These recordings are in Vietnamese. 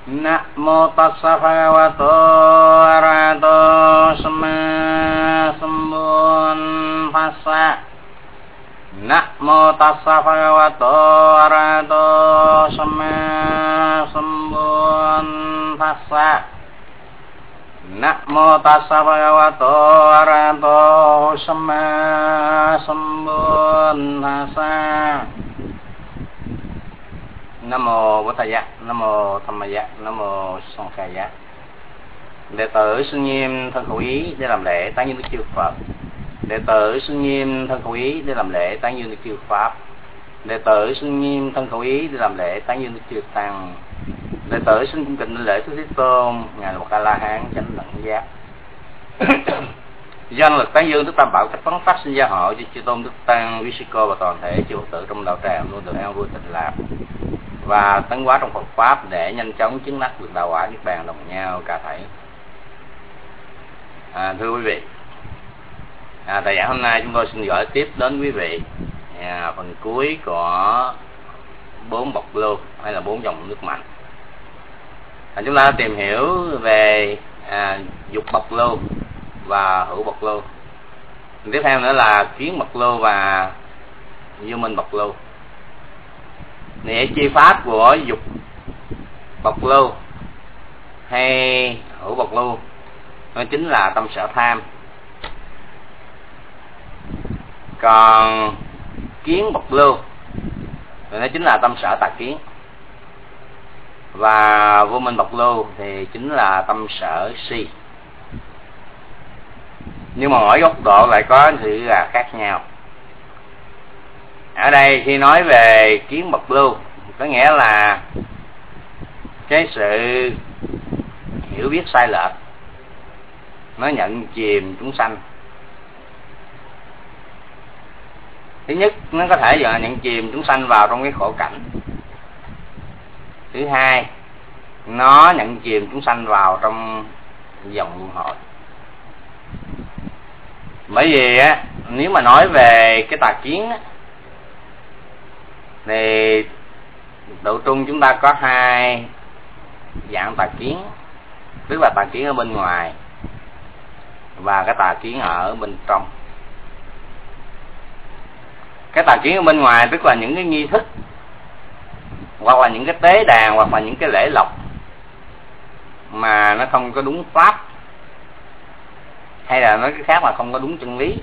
Namo tassa bhagavato arahato sama sambuddhassa. Namo tassa bhagavato arahato sama sambuddhassa. Namo tassa bhagavato arahato sama sambuddhassa. Nam mô Bổn Thầy Giác, Nam mô Tham Ma Giác, Nam mô Song Khai Giác. Đệ tử xưng nghiêm thân khẩu ý để làm lễ tán dương Đức Chư Phật. Đệ tử xưng nghiêm thân khẩu ý để làm lễ tán dương Đức Chư Pháp. Đệ tử xưng nghiêm thân khẩu ý để làm lễ tán dương Đức Chư Tăng. Đệ tử xưng cung kính lễ Thế Tôn, ngài là một A La Hán chánh đẳng giác. Do năng lực tán dương Đức Tam Bảo cách phóng phát sinh gia hộ cho Chư Tôn Đức Tăng, Visiko và toàn thể chư Phật tử trong đạo tràng luôn được an vui tịnh lạc và tấn hóa trong Phật pháp để nhanh chóng chứng đắc được đạo quả niết bàn đồng nhau cả thảy. Thưa quý vị, tại giảng hôm nay chúng tôi xin gửi tiếp đến quý vị phần cuối của 4 bộc lưu hay là 4 dòng nước mạnh. Chúng ta tìm hiểu về dục bộc lưu và hữu bộc lưu. Tiếp theo nữa là kiến bộc lưu và vô minh bộc lưu. Nghĩa chi pháp của dục bộc lưu hay hữu bộc lưu nó chính là tâm sở tham. Còn kiến bộc lưu thì nó chính là tâm sở tà kiến. Và vô minh bộc lưu thì chính là tâm sở si. Nhưng mà mỗi góc độ lại có sự là khác nhau. Ở đây khi nói về kiến bộc lưu có nghĩa là cái sự hiểu biết sai lệch, nó nhận chìm chúng sanh. Thứ nhất, nó có thể nhận chìm chúng sanh vào trong cái khổ cảnh. Thứ hai, nó nhận chìm chúng sanh vào trong dòng luân hồi. Bởi vì nếu mà nói về cái tà kiến thì độ trung chúng ta có 2 dạng tà kiến, tức là tà kiến ở bên ngoài và cái tà kiến ở bên trong. Cái tà kiến ở bên ngoài tức là những cái nghi thức hoặc là những cái tế đàn hoặc là những cái lễ lộc mà nó không có đúng pháp, hay là nói cái khác là không có đúng chân lý.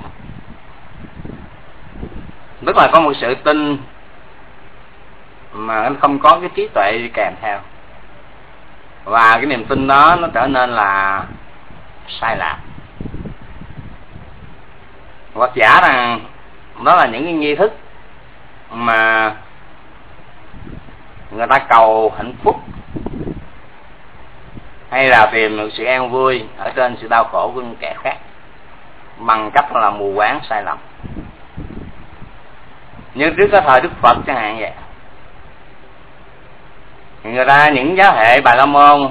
Tức là có một sự tin mà nó không có cái trí tuệ đi kèm theo, và cái niềm tin đó nó trở nên là sai lạc, hoặc giả rằng đó là những cái nghi thức mà người ta cầu hạnh phúc hay là tìm được sự an vui ở trên sự đau khổ của những kẻ khác bằng cách là mù quáng sai lầm. Như trước cái thời Đức Phật chẳng hạn vậy, người ta những giáo hệ Bà La Môn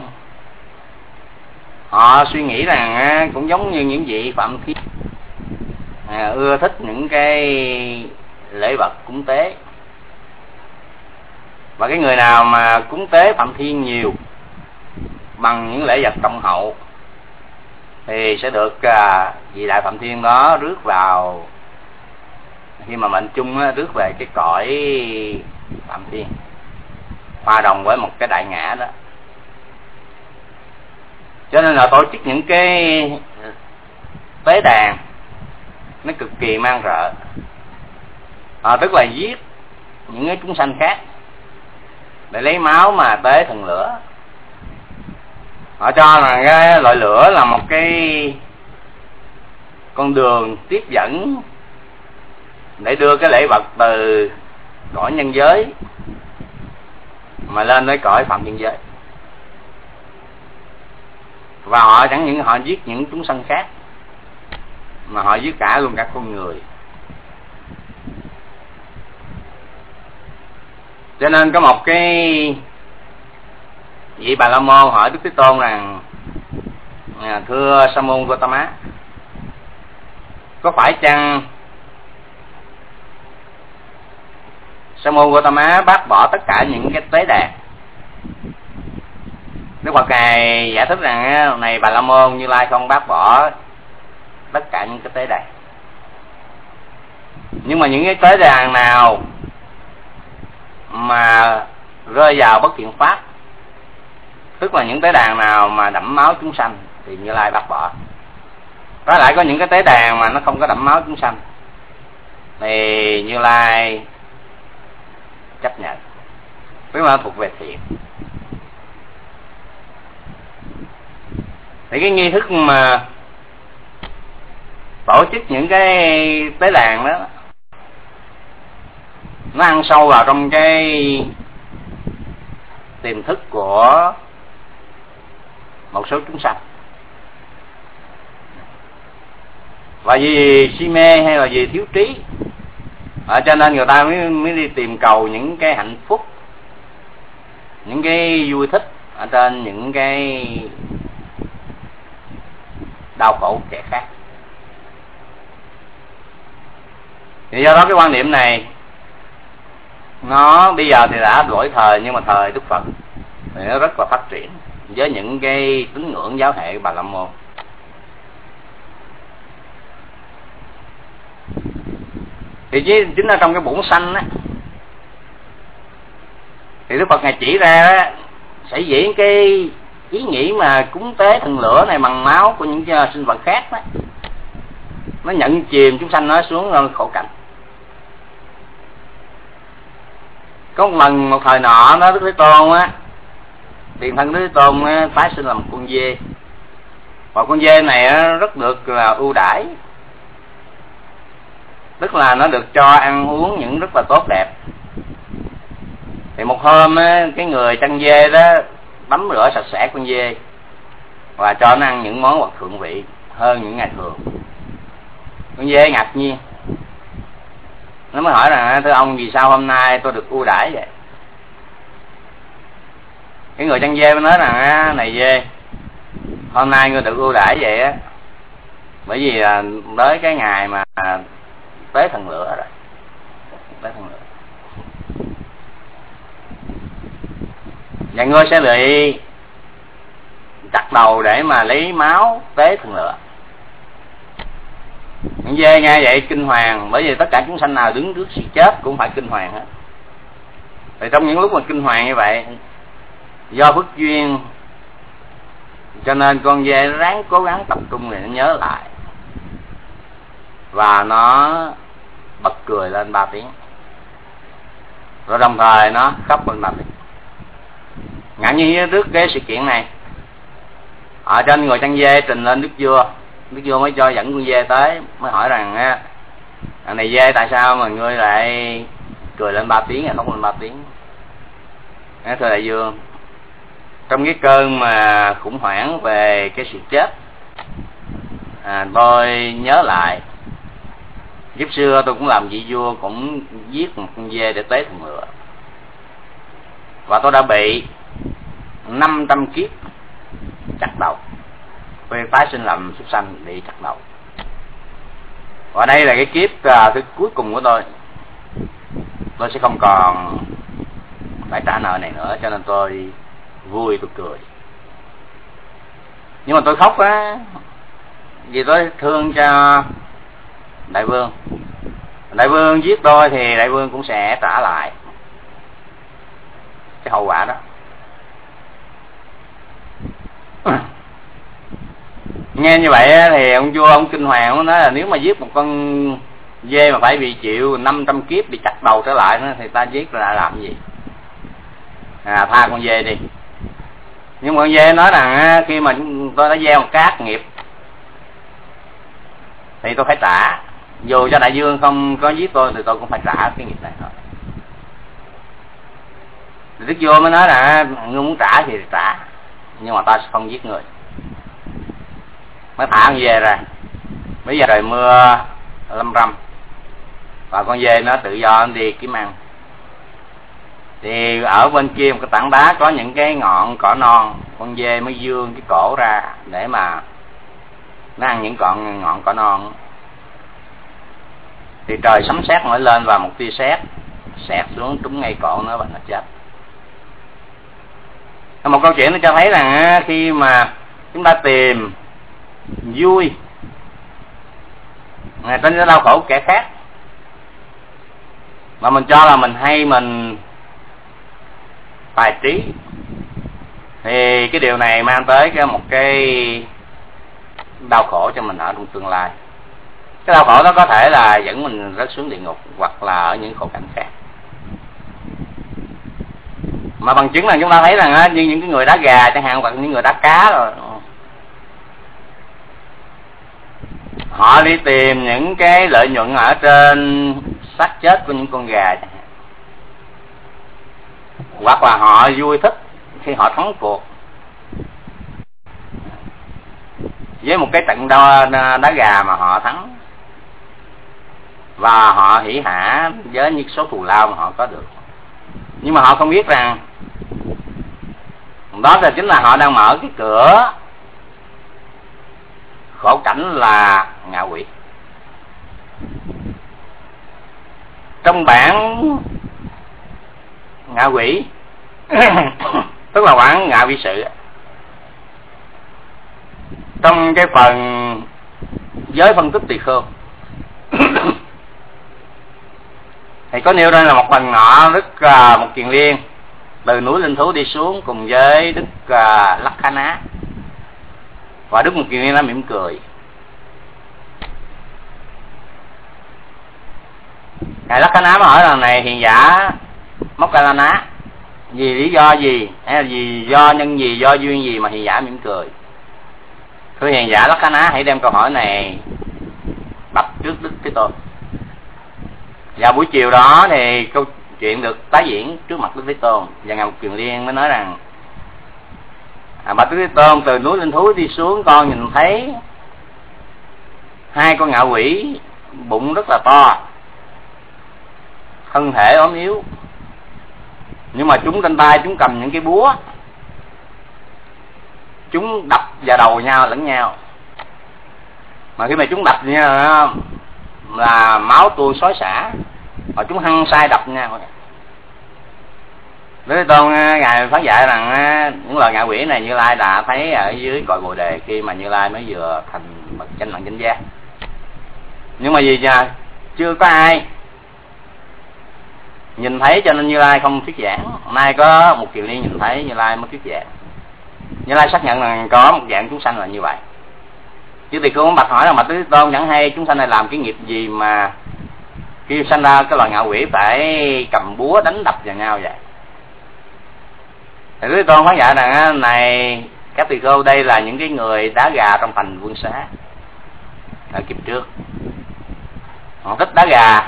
họ suy nghĩ rằng cũng giống như những vị Phạm Thiên ưa thích những cái lễ vật cúng tế, và cái người nào mà cúng tế Phạm Thiên nhiều bằng những lễ vật trọng hậu thì sẽ được vị Đại Phạm Thiên đó rước vào, khi mà mệnh chung rước về cái cõi Phạm Thiên, hòa đồng với một cái đại ngã đó. Cho nên là tổ chức những cái tế đàn nó cực kỳ man rợ, tức là giết những cái chúng sanh khác để lấy máu mà tế thần lửa. Họ cho là cái loại lửa là một cái con đường tiếp dẫn để đưa cái lễ vật từ cõi nhân giới mà lên tới cõi phạm nhân giới. Và họ chẳng những họ giết những chúng sanh khác mà họ giết cả luôn cả con người. Cho nên có một cái vị Bà La Môn hỏi Đức Thế Tôn rằng: thưa Sa môn Gotama, có phải chăng Sa môn Gotama bác bỏ tất cả những cái tế đàn Đức Phật Ngài giải thích rằng này Bà La Môn, Như Lai không bác bỏ tất cả những cái tế đàn. Nhưng mà những cái tế đàn nào mà rơi vào bất thiện pháp, tức là những tế đàn nào mà đẫm máu chúng sanh, thì Như Lai bác bỏ. Trái lại có những cái tế đàn mà nó không có đẫm máu chúng sanh thì Như Lai chấp nhận, tức là nó thuộc về thiện. Thì cái nghi thức mà tổ chức những cái tế đàn đó, nó ăn sâu vào trong cái tiềm thức của một số chúng sanh. Và vì si mê hay là vì thiếu trí, cho nên người ta mới đi tìm cầu những cái hạnh phúc, những cái vui thích ở trên những cái đau khổ của kẻ khác. Thì do đó cái quan niệm này nó bây giờ thì đã đổi thời, nhưng mà thời Đức Phật thì nó rất là phát triển với những cái tín ngưỡng giáo hệ Bà La Môn. Thì chính là trong cái bổn sanh á, thì Đức Phật Ngài chỉ ra đó, sẽ diễn cái ý nghĩ mà cúng tế thần lửa này bằng máu của những sinh vật khác đó, nó nhận chìm chúng sanh nó xuống khổ cảnh. Có một lần một thời nọ đó, Đức Thế Tôn á, tiền thân Đức Thế Tôn á, tái sinh làm một con dê. Và con dê này á, rất được là ưu đãi, tức là nó được cho ăn uống những rất là tốt đẹp. Thì một hôm á, cái người chăn dê đó tắm rửa sạch sẽ con dê và cho nó ăn những món vật thượng vị hơn những ngày thường. Con dê ngạc nhiên, nó mới hỏi rằng thưa ông, vì sao hôm nay tôi được ưu đãi vậy? Cái người chăn dê mới nói rằng này dê, hôm nay ngươi được ưu đãi vậy á, bởi vì là tới cái ngày mà tế thần lửa rồi. Tế thần lửa, và ngươi sẽ bị chặt đầu để mà lấy máu tế thần lửa. Con dê nghe vậy kinh hoàng, bởi vì tất cả chúng sanh nào đứng trước sự chết cũng phải kinh hoàng hết. Thì trong những lúc mà kinh hoàng như vậy, do phước duyên cho nên con dê nó ráng cố gắng tập trung để nó nhớ lại, và nó bật cười lên 3 tiếng, rồi đồng thời nó khóc lên 3 tiếng. Ngạc nhiên trước cái sự kiện này, ở trên người chăn dê trình lên Đức Vua. Đức Vua mới cho dẫn con dê tới, mới hỏi rằng này dê, tại sao mà ngươi lại cười lên 3 tiếng, khóc lên 3 tiếng? Thưa đại vương, trong cái cơn mà khủng hoảng về cái sự chết, tôi nhớ lại kiếp xưa tôi cũng làm vị vua, cũng giết một con dê để tế thần lửa, và tôi đã bị 500 kiếp chặt đầu. Tôi tái sinh làm súc sanh bị chặt đầu, và đây là cái kiếp thứ cuối cùng của tôi sẽ không còn phải trả nợ này nữa, cho nên tôi vui, tôi cười. Nhưng mà tôi khóc á, vì tôi thương cho đại vương. Đại vương giết tôi thì đại vương cũng sẽ trả lại cái hậu quả đó. Nghe như vậy thì ông vua ông kinh hoàng, ông nói là nếu mà giết một con dê mà phải bị chịu 500 kiếp bị chặt đầu trở lại nữa, thì ta giết là làm gì? Tha con dê đi. Nhưng mà con dê nói rằng khi mà tôi đã gieo một cái nghiệp thì tôi phải trả, dù cho đại vương không có giết tôi thì tôi cũng phải trả cái nghiệp này thôi. Thì Đức Vua mới nói là ngươi muốn trả thì trả, nhưng mà ta sẽ không giết người. Mới thả con dê ra. Bây giờ trời mưa lâm râm, và con dê nó tự do nó đi kiếm ăn. Thì ở bên kia một cái tảng đá có những cái ngọn cỏ non, con dê mới vươn cái cổ ra để mà nó ăn những ngọn cỏ non. Thì trời sấm sét nổi lên và một tia sét xẹt xuống trúng ngay cổ nó và nó chết. Một câu chuyện nó cho thấy rằng khi mà chúng ta tìm vui trên cái đau khổ của kẻ khác, mà mình cho là mình hay, mình tài trí, thì cái điều này mang tới một cái đau khổ cho mình ở trong tương lai. Cái đau khổ đó có thể là dẫn mình rớt xuống địa ngục, hoặc là ở những khổ cảnh khác. Mà bằng chứng là chúng ta thấy rằng như những cái người đá gà chẳng hạn, hoặc những người đá cá rồi, họ đi tìm những cái lợi nhuận ở trên xác chết của những con gà chẳng hạn, hoặc là họ vui thích khi họ thắng cuộc với một cái trận đá gà mà họ thắng, và họ hỉ hả với những số thù lao mà họ có được. Nhưng mà họ không biết rằng đó là chính là họ đang mở cái cửa khổ cảnh là ngạ quỷ. Trong bản ngạ quỷ tức là bản ngạ vi sự, trong cái phần giới phân tích tỳ kheo thì có nêu đây là một phần nọ Đức Mục Kiền Liên từ núi Linh Thú đi xuống cùng với Đức Lắc Khá Ná, và Đức Mục Kiền Liên đã mỉm cười. Ngài Lắc Khá Ná mới hỏi lần này hiền giả Móc Ca La Ná, vì lý do gì, hay là vì do nhân gì, do duyên gì mà hiền giả mỉm cười? Thưa hiền giả Lắc Khá Ná, hãy đem câu hỏi này bạch trước Đức Thế Tôn. Vào buổi chiều đó thì câu chuyện được tái diễn trước mặt Đức Thế Tôn, và Ngài Mục Kiền Liên mới nói rằng: bạch Đức Thế Tôn, từ núi Linh Thú đi xuống, con nhìn thấy hai con ngạ quỷ, bụng rất là to, thân thể ốm yếu, nhưng mà chúng trên tay chúng cầm những cái búa, chúng đập vào đầu nhau lẫn nhau, mà khi mà chúng đập nhau là máu tuôn xối xả, và chúng hăng say đập nhau. Đức Thế Tôn ngài phát dạy rằng những loài ngạ quỷ này Như Lai đã thấy ở dưới cội Bồ Đề khi mà Như Lai mới vừa thành bậc chánh đẳng chánh giác. Nhưng mà vì chưa có ai nhìn thấy cho nên Như Lai không thuyết giảng. Nay có một Kiền Liên nhìn thấy, Như Lai mới thuyết giảng. Như Lai xác nhận rằng có một dạng chúng sanh là như vậy. Chứ thì không bạch hỏi là Bạch Thế Tôn, chẳng hay chúng sanh này làm cái nghiệp gì mà khi sanh ra cái loài ngạ quỷ phải cầm búa đánh đập vào nhau vậy? Thì Thế Tôn phát dạy rằng này các tỳ kheo, đây là những cái người đá gà trong thành Vương Xá ở kiếp trước. Họ thích đá gà,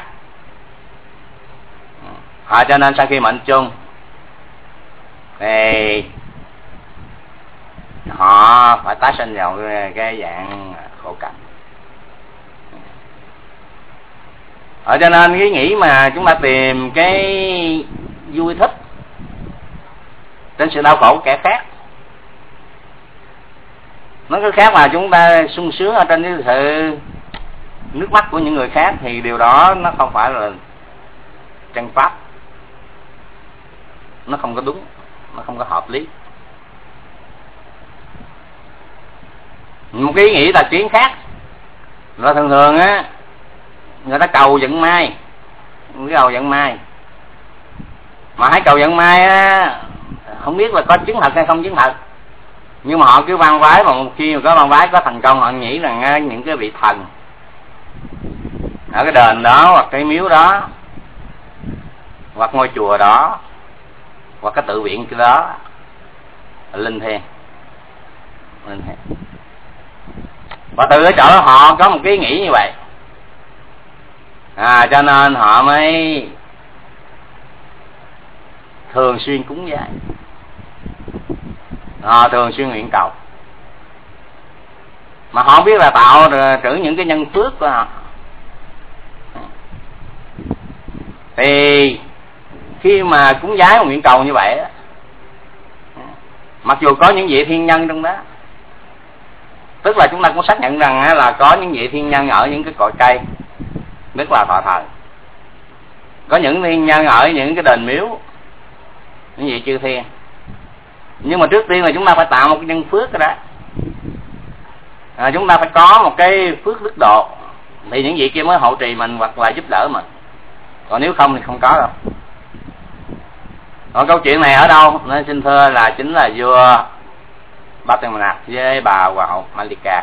họ cho nên sau khi mệnh chung thì họ phải tái sinh vào cái dạng khổ cảnh. Cho nên cái nghĩ mà chúng ta tìm cái vui thích trên sự đau khổ của kẻ khác, nó có khác là chúng ta sung sướng ở trên cái sự nước mắt của những người khác, thì điều đó nó không phải là chân pháp, nó không có đúng, nó không có hợp lý. Một cái ý nghĩ là chuyến khác là thường thường á, người ta cầu vận may, cái cầu vận may mà hãy cầu vận may á, không biết là có chứng thật hay không chứng thật, nhưng mà họ cứ van vái, mà một khi mà có van vái có thành công, họ nghĩ rằng những cái vị thần ở cái đền đó, hoặc cái miếu đó, hoặc ngôi chùa đó, hoặc cái tự viện cái đó linh thiêng. Và từ cái chỗ đó họ có một cái ý nghĩ như vậy, cho nên họ mới thường xuyên cúng dường, họ thường xuyên nguyện cầu, mà họ biết là tạo trữ những cái nhân phước của họ. Thì khi mà cúng vái nguyện cầu như vậy, mặc dù có những vị thiên nhân trong đó, tức là chúng ta cũng xác nhận rằng là có những vị thiên nhân ở những cái cội cây rất là thọ thờ, có những thiên nhân ở những cái đền miếu, những vị chư thiên, Nhưng mà trước tiên là chúng ta phải tạo một cái nhân phước cái đó. Chúng ta phải có một cái phước đức độ thì những vị kia mới hộ trì mình hoặc là giúp đỡ mình. Còn nếu không thì không có đâu. Còn câu chuyện này ở đâu? Nên xin thưa là chính là vua Ba Tư Nặc với bà Hoàng hậu Malika.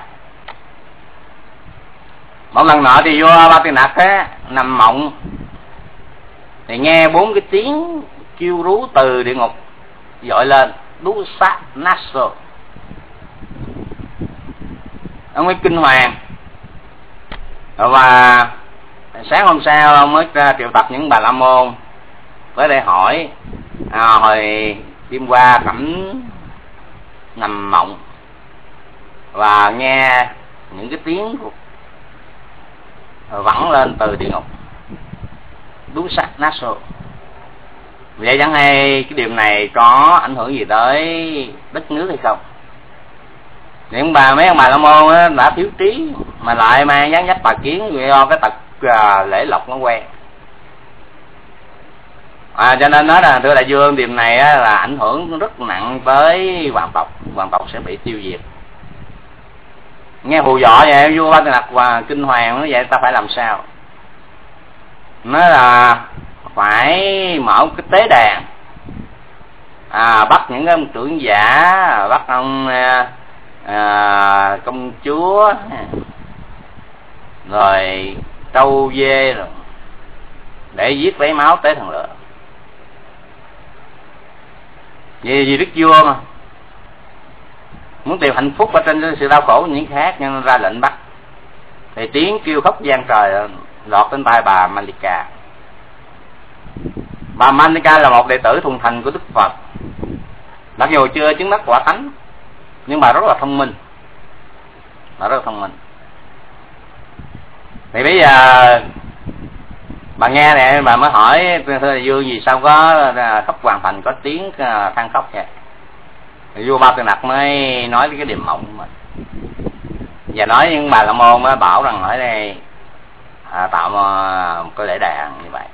Một lần nọ thì vua Ba Tư Nặc nằm mộng thì nghe 4 cái tiếng kêu rú từ địa ngục dội lên, đú sát naso. Ông mới kinh hoàng, và sáng hôm sau ông mới triệu tập những bà la môn tới đây hỏi hồi đêm qua Khẩm nằm mộng và nghe những cái tiếng vẳng lên từ địa ngục, đú sát naso. Vậy chẳng hay cái điều này có ảnh hưởng gì tới đất nước hay không? Những mấy ông bà la môn đã thiếu trí mà lại mang dáng dấp bà kiến do cái tật lễ lộc nó quen. Cho nên nói là thưa đại vương, điều này là ảnh hưởng rất nặng tới hoàng tộc sẽ bị tiêu diệt. Nghe hù dọa vậy vua Ba Tư Nặc và kinh hoàng nói vậy ta phải làm sao? Nói là phải mở cái tế đàn, bắt những ông trưởng giả, bắt ông công chúa rồi trâu dê rồi để giết lấy máu tế thần lửa. Vì đức vua mà muốn tìm hạnh phúc ở trên sự đau khổ những khác, nên ra lệnh bắt. Thì tiếng kêu khóc vang trời lọt đến tai bà Malika. Bà Malika là một đệ tử thuần thành của Đức Phật, mặc dù chưa chứng đắc quả thánh nhưng bà rất là thông minh. Thì bây giờ bà nghe này, bà mới hỏi thưa đại vương vì sao có khóc hoàng thành có tiếng than khóc vậy? Thì vua Ba Tư Nặc mới nói cái điềm mộng của mình và nói những bà la môn mới bảo rằng ở đây tạo một cái lễ đàn như vậy.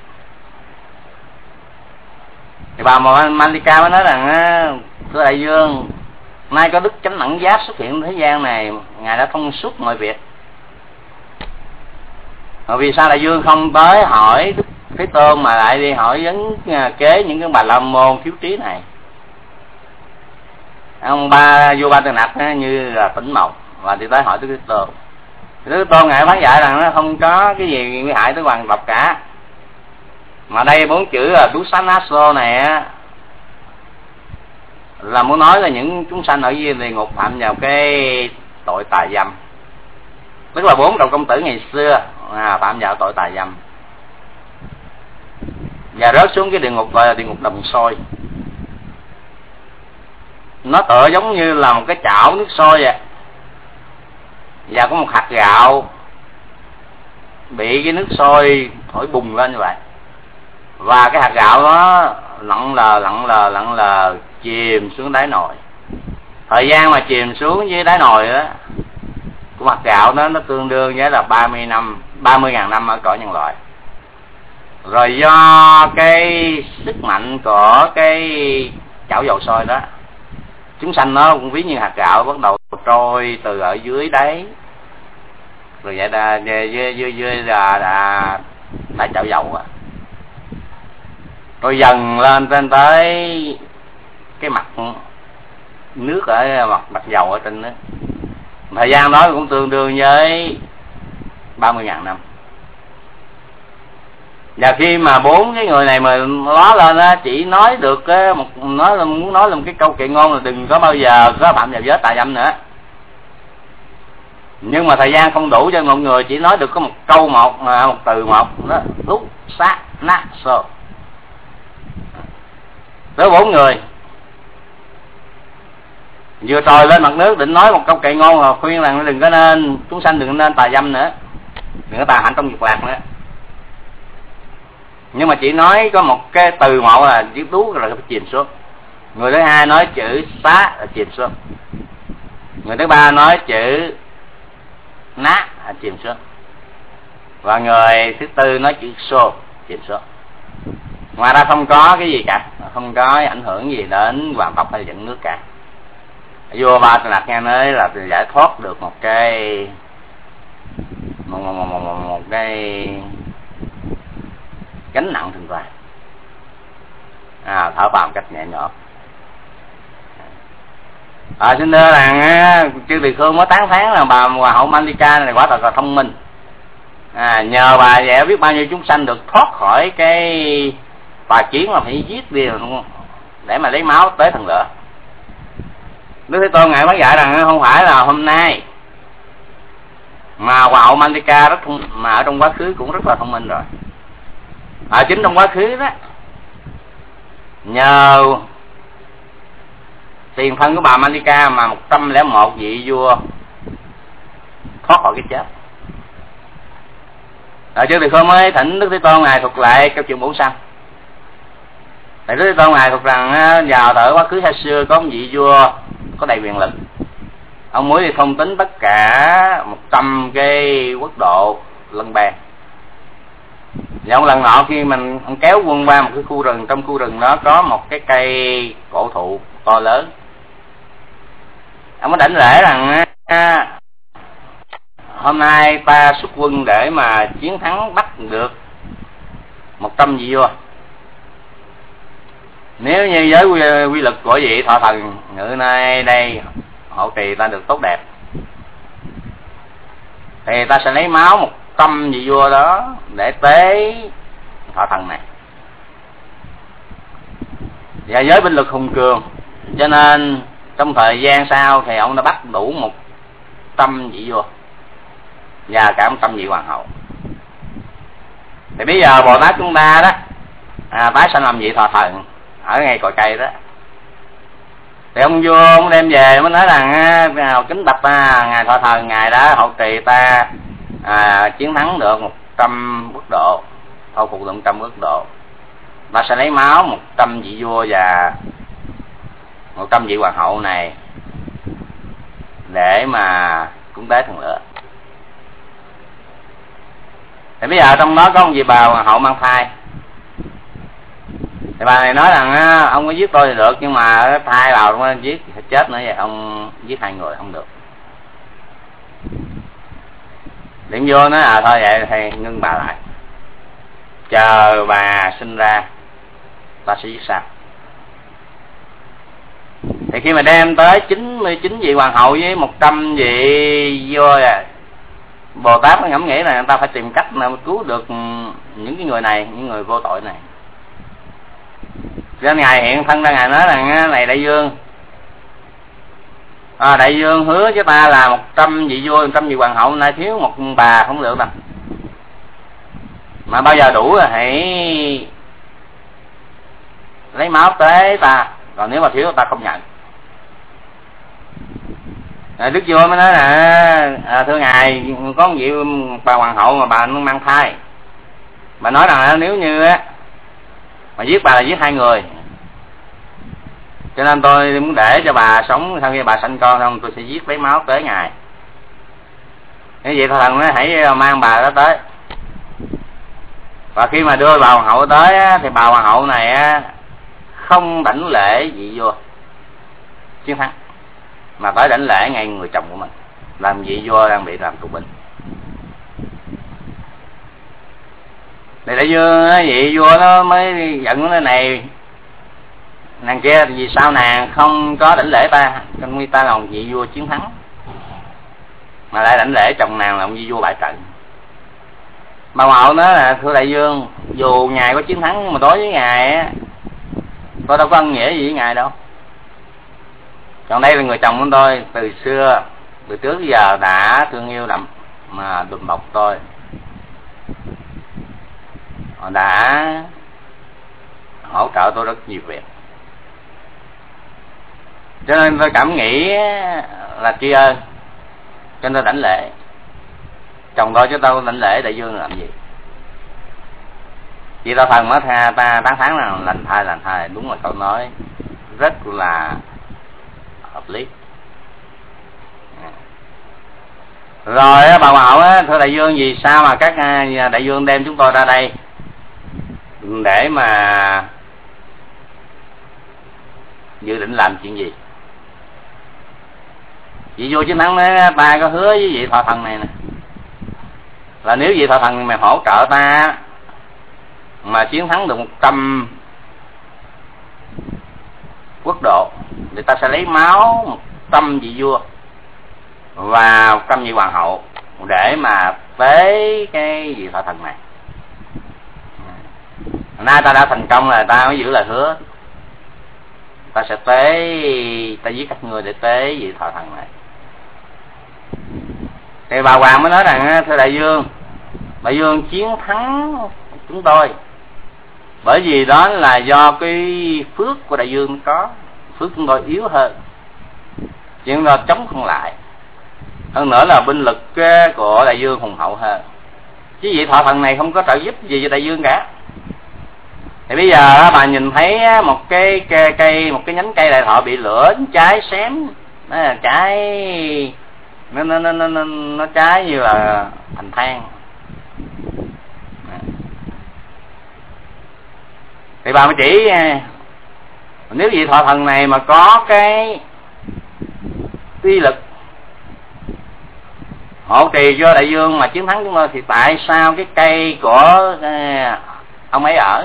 Thì bà Malika mới nói rằng thưa đại vương, nay có đức chánh đẳng giác xuất hiện thế gian này, ngài đã thông suốt mọi việc. Rồi vì sao đại vương không tới hỏi Đức Thế Tôn mà lại đi hỏi vấn kế những cái bà la môn thiếu trí này? Ông vua Ba Tư Nặc như là tỉnh mộng và đi tới hỏi Đức Thế Tôn. Đức Thế Tôn ngài phán dạy rằng nó không có cái gì nguy hại tới hoàng tộc cả. Mà đây 4 chữ là đú sát naso này là muốn nói là những chúng sanh ở dưới địa ngục phạm vào cái tội tà dâm. Tức là 4 đầu công tử ngày xưa phạm vào tội tà dâm và rớt xuống cái địa ngục gọi là địa ngục đồng sôi. Nó tựa giống như là một cái chảo nước sôi vậy, và có một hạt gạo bị cái nước sôi thổi bùng lên như vậy, và cái hạt gạo nó lặng lờ chìm xuống đáy nồi. Thời gian mà chìm xuống dưới đáy nồi đó của hạt gạo đó, nó tương đương với là 30.000 năm ở cõi nhân loại. Rồi do cái sức mạnh của cái chảo dầu sôi đó, chúng sanh nó cũng ví như hạt gạo bắt đầu trôi từ ở dưới đáy, rồi vậy là dưới là đáy chảo dầu rồi dần lên trên tới cái mặt nước ở mặt dầu ở trên đó. Thời gian đó cũng tương đương với 30.000 năm. Và khi mà 4 cái người này mà ló lên á, chỉ nói được muốn nói là một cái câu kệ ngôn là đừng có bao giờ có phạm vào giới tà dâm nữa. Nhưng mà thời gian không đủ cho một người chỉ nói được có một câu một từ một đó, đú sát nát sơ. Tới 4 người vừa trồi lên mặt nước định nói một câu kệ ngôn là khuyên rằng đừng có nên, chúng sanh đừng có nên tà dâm nữa, đừng có tà hạnh trong dục lạc nữa. Nhưng mà chỉ nói có một cái từ một là chữ đú rồi phải chìm xuống. Người thứ hai nói chữ xá là chìm xuống. Người thứ ba nói chữ nát là chìm xuống. Và người thứ tư nói chữ xô chìm xuống. Ngoài ra không có cái gì cả, không có ảnh hưởng gì đến hoàng tộc hay dựng nước cả. Vua Ba Tư Nặc nghe nói là giải thoát được một cái gánh nặng thường toàn, thở vào một cách nhẹ nhõm. Xin thưa rằng Trương Tỳ Khương mới tán thán là bà Hoàng hậu Malika này quả thật là thông minh. Nhờ bà vậy biết bao nhiêu chúng sanh được thoát khỏi cái tà kiến mà phải giết đi để mà lấy máu tới thần lửa. Đức Thế Tôn ngài mới dạy rằng không phải là hôm nay mà Hoàng hậu Malika rất thông, mà ở trong quá khứ cũng rất là thông minh rồi. Chính trong quá khứ đó, nhờ tiền thân của bà Malika mà 101 vị vua thoát khỏi cái chết. Chứ thì không mới thỉnh Đức Thế Tôn ngài thuật lại câu chuyện bổ sanh. Thì Đức Thế Tôn ngài thuật rằng vào thời quá khứ xa xưa có một vị vua có đầy quyền lực. Ông muốn thì thông tính tất cả 100 cái quốc độ lân bang. Và ông lần nọ khi mình ông kéo quân qua một cái khu rừng, trong khu rừng đó có một cái cây cổ thụ to lớn. Ông mới đảnh lễ rằng hôm nay ta xuất quân để mà chiến thắng bắt được 100 vị vua. Nếu như với quy lực của vị thọ thần ngự nơi đây hộ trì ta được tốt đẹp, thì ta sẽ lấy máu 100 vị vua đó để tế thọ thần này. Và với binh lực hùng cường, cho nên trong thời gian sau thì ông đã bắt đủ 100 vị vua và cả 100 vị hoàng hậu. Thì bây giờ Bồ Tát chúng ta đó tái sanh làm vị thọ thần ở ngay cội cây đó. Thì ông vua ông đem về mới nói rằng kính bạch ngài thọ thần, ngài đã hậu trì ta chiến thắng được 100 quốc độ, thu phục được 100 quốc độ. Ta sẽ lấy máu 100 vị vua và 100 vị hoàng hậu này để mà cúng tế thần lửa. Thì bây giờ trong đó có một vị bà hoàng hậu mang thai. Thì bà này nói rằng ông có giết tôi thì được, nhưng mà thai vào nó giết thì chết nữa, vậy ông giết 2 người không được. Điểm vô nói thôi vậy thì ngưng bà lại, chờ bà sinh ra ta sẽ giết sao. Thì khi mà đem tới 99 vị hoàng hậu với 100 vị vua, Bồ Tát nó ngẫm nghĩ là người ta phải tìm cách nào cứu được những cái người này, những người vô tội này. Cho nên ngài hiện thân ra, ngài nói rằng này đại vương, đại vương hứa với ta là 100 vị vua, 100 vị hoàng hậu, nay thiếu một bà không được đâu. Mà bao giờ đủ rồi hãy lấy máu tế ta, còn nếu mà thiếu ta không nhận. Đức vua mới nói là thưa ngài, có một vị bà hoàng hậu mà bà mang thai, bà nói rằng nếu như mà giết bà là giết 2 người, cho nên tôi muốn để cho bà sống, sau khi bà sanh con xong tôi sẽ giết lấy máu tới ngài. Như vậy thọ thần nói hãy mang bà đó tới. Và khi mà đưa bà hoàng hậu tới thì bà hoàng hậu này không đảnh lễ vị vua chiến thắng, mà phải đảnh lễ ngay người chồng của mình, làm vị vua đang bị làm tù binh. Thì đại vương vị vua nó mới giận cái này, nàng kia vì sao nàng không có đảnh lễ ta, trong khi ta là một vị vua chiến thắng mà lại đảnh lễ chồng nàng là một vị vua bại trận. Bà Hậu nói là thưa đại vương, dù ngài có chiến thắng mà đối với ngài tôi đâu có ân nghĩa gì với ngài đâu. Còn đây là người chồng của tôi, từ xưa từ trước giờ đã thương yêu đậm mà đùm bọc tôi, họ đã hỗ trợ tôi rất nhiều việc, cho nên tôi cảm nghĩ là tri ân, cho nên tôi đảnh lễ chồng tôi, chứ tôi đảnh lễ đại vương làm gì. Chị Tao Thần mới ta tán thán là lành thai, đúng là câu nói rất là hợp lý. Rồi bà Hậu thưa đại vương, vì sao mà các đại vương đem chúng tôi ra đây để mà dự định làm chuyện gì. Vị vua chiến thắng nói ta có hứa với vị thọ thần này nè, là nếu vị thọ thần mày hỗ trợ ta mà chiến thắng được 100 quốc độ thì ta sẽ lấy máu 100 vị vua và 100 vị hoàng hậu để mà tế cái vị thọ thần này. Nay ta đã thành công là ta mới giữ lời hứa, ta sẽ ta giết các ngươi để tế vị thọ thần này. Thì bà hoàng mới nói rằng thưa đại vương chiến thắng chúng tôi bởi vì đó là do cái phước của đại vương có, phước chúng tôi yếu hơn, chuyện đó chống không lại, hơn nữa là binh lực của đại vương hùng hậu hơn, chứ vị thọ thần này không có trợ giúp gì cho đại vương cả. Thì bây giờ bà nhìn thấy một cái cây, một cái nhánh cây đại thọ bị lửa cháy xém, nó là cháy, nó cháy như là thành than. Thì bà mới chỉ nếu vị thọ thần này mà có cái uy lực hộ trì cho đại vương mà chiến thắng chúng tôi, thì tại sao cái cây của ông ấy ở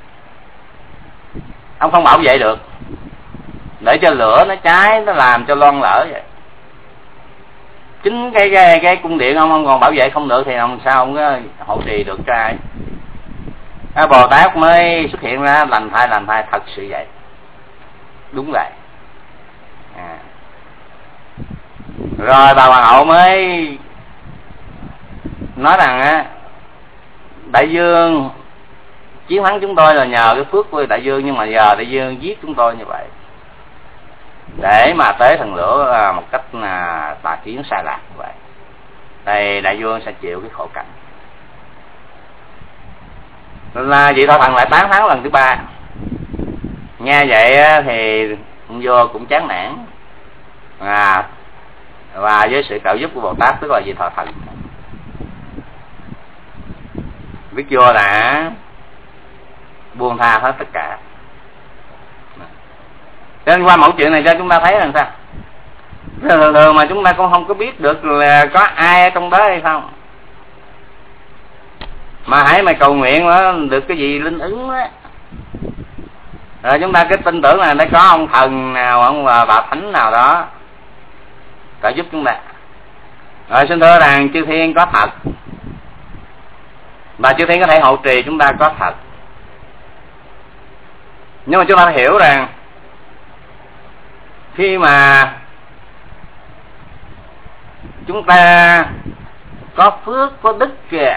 ông không bảo vệ được, để cho lửa nó cháy, nó làm cho loang lỡ vậy? Chính cái cung điện ông còn bảo vệ không được thì làm sao ông có hộ trì được cho ai? Bồ Tát mới xuất hiện ra lành thay thật sự vậy, đúng vậy. Rồi bà hoàng hậu mới nói rằng đại vương chiến thắng chúng tôi là nhờ cái phước của đại vương, nhưng mà giờ đại vương giết chúng tôi như vậy để mà tế thần lửa một cách tà kiến sai lạc như vậy, thì đại vương sẽ chịu cái khổ cảnh. Nên là vị thọ thần lại tán thán lần thứ 3. Nghe vậy thì ông vua cũng chán nản, và với sự trợ giúp của Bồ Tát, tức là vị thọ thần, biết vua đã buông tha hết tất cả. Cho nên qua mẫu chuyện này cho chúng ta thấy rằng sao, thường mà chúng ta cũng không có biết được là có ai ở trong đó hay không, mà hãy mà cầu nguyện nó được cái gì linh ứng đó, rồi chúng ta cái tin tưởng là nó có ông thần nào, ông bà thánh nào đó trợ giúp chúng ta. Rồi xin thưa rằng chư thiên có thật, và chư thiên có thể hộ trì chúng ta có thật, nhưng mà chúng ta phải hiểu rằng khi mà chúng ta có phước có đức kìa,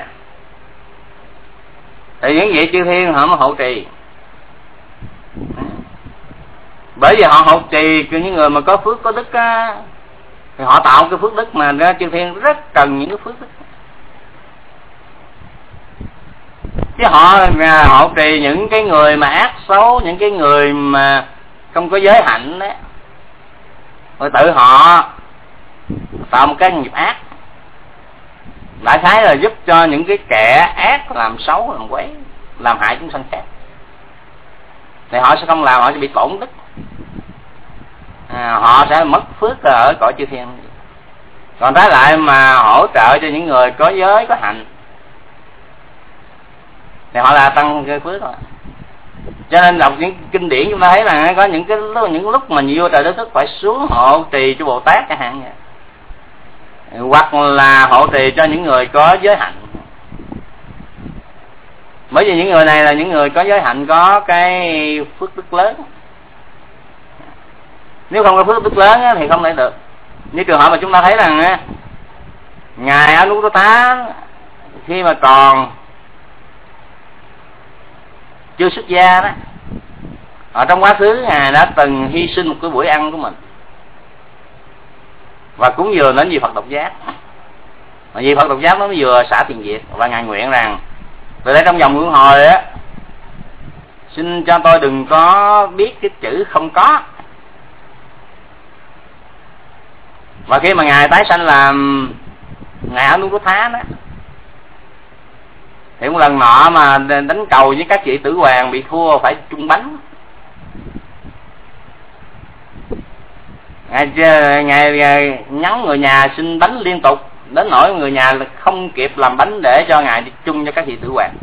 thì những vị chư thiên họ mới hộ trì. Bởi vì họ hộ trì những người mà có phước có đức á, thì họ tạo cái phước đức mà chư thiên rất cần những cái phước đức. Chứ họ hộ trì những cái người mà ác xấu, những cái người mà không có giới hạnh đấy, rồi tự họ tạo một cái nghiệp ác, đại khái là giúp cho những cái kẻ ác làm xấu, làm quấy, làm hại chúng sanh khác, thì họ sẽ không làm, họ sẽ bị tổn đức, họ sẽ mất phước ở cõi chư thiên. Còn trái lại mà hỗ trợ cho những người có giới có hạnh thì họ là tăng cái phước thôi. Cho nên đọc những kinh điển chúng ta thấy là có những lúc mà vua Trời Đất Thức phải xuống hộ trì cho Bồ Tát chẳng hạn vậy, hoặc là hộ trì cho những người có giới hạnh. Bởi vì những người này là những người có giới hạnh, có cái phước đức lớn. Nếu không có phước đức lớn thì không thể được. Như trường hợp mà chúng ta thấy rằng ngài Anuruddha khi mà còn chưa xuất gia đó, ở trong quá khứ ngài đã từng hy sinh một cái buổi ăn của mình và cúng dường đến vị Phật Độc Giác. Mà vị Phật Độc Giác nó mới vừa xả tiền diệt, và ngài nguyện rằng từ đây trong vòng luân hồi á, xin cho tôi đừng có biết cái chữ không có. Và khi mà ngài tái sanh làm ngài Anuruddha đó, Thì một lần nọ mà đánh cầu với các vị tử hoàng bị thua phải chung bánh. Ngài nhắn người nhà xin bánh liên tục, đến nỗi người nhà không kịp làm bánh để cho ngài đi chung cho các vị tử hoàng.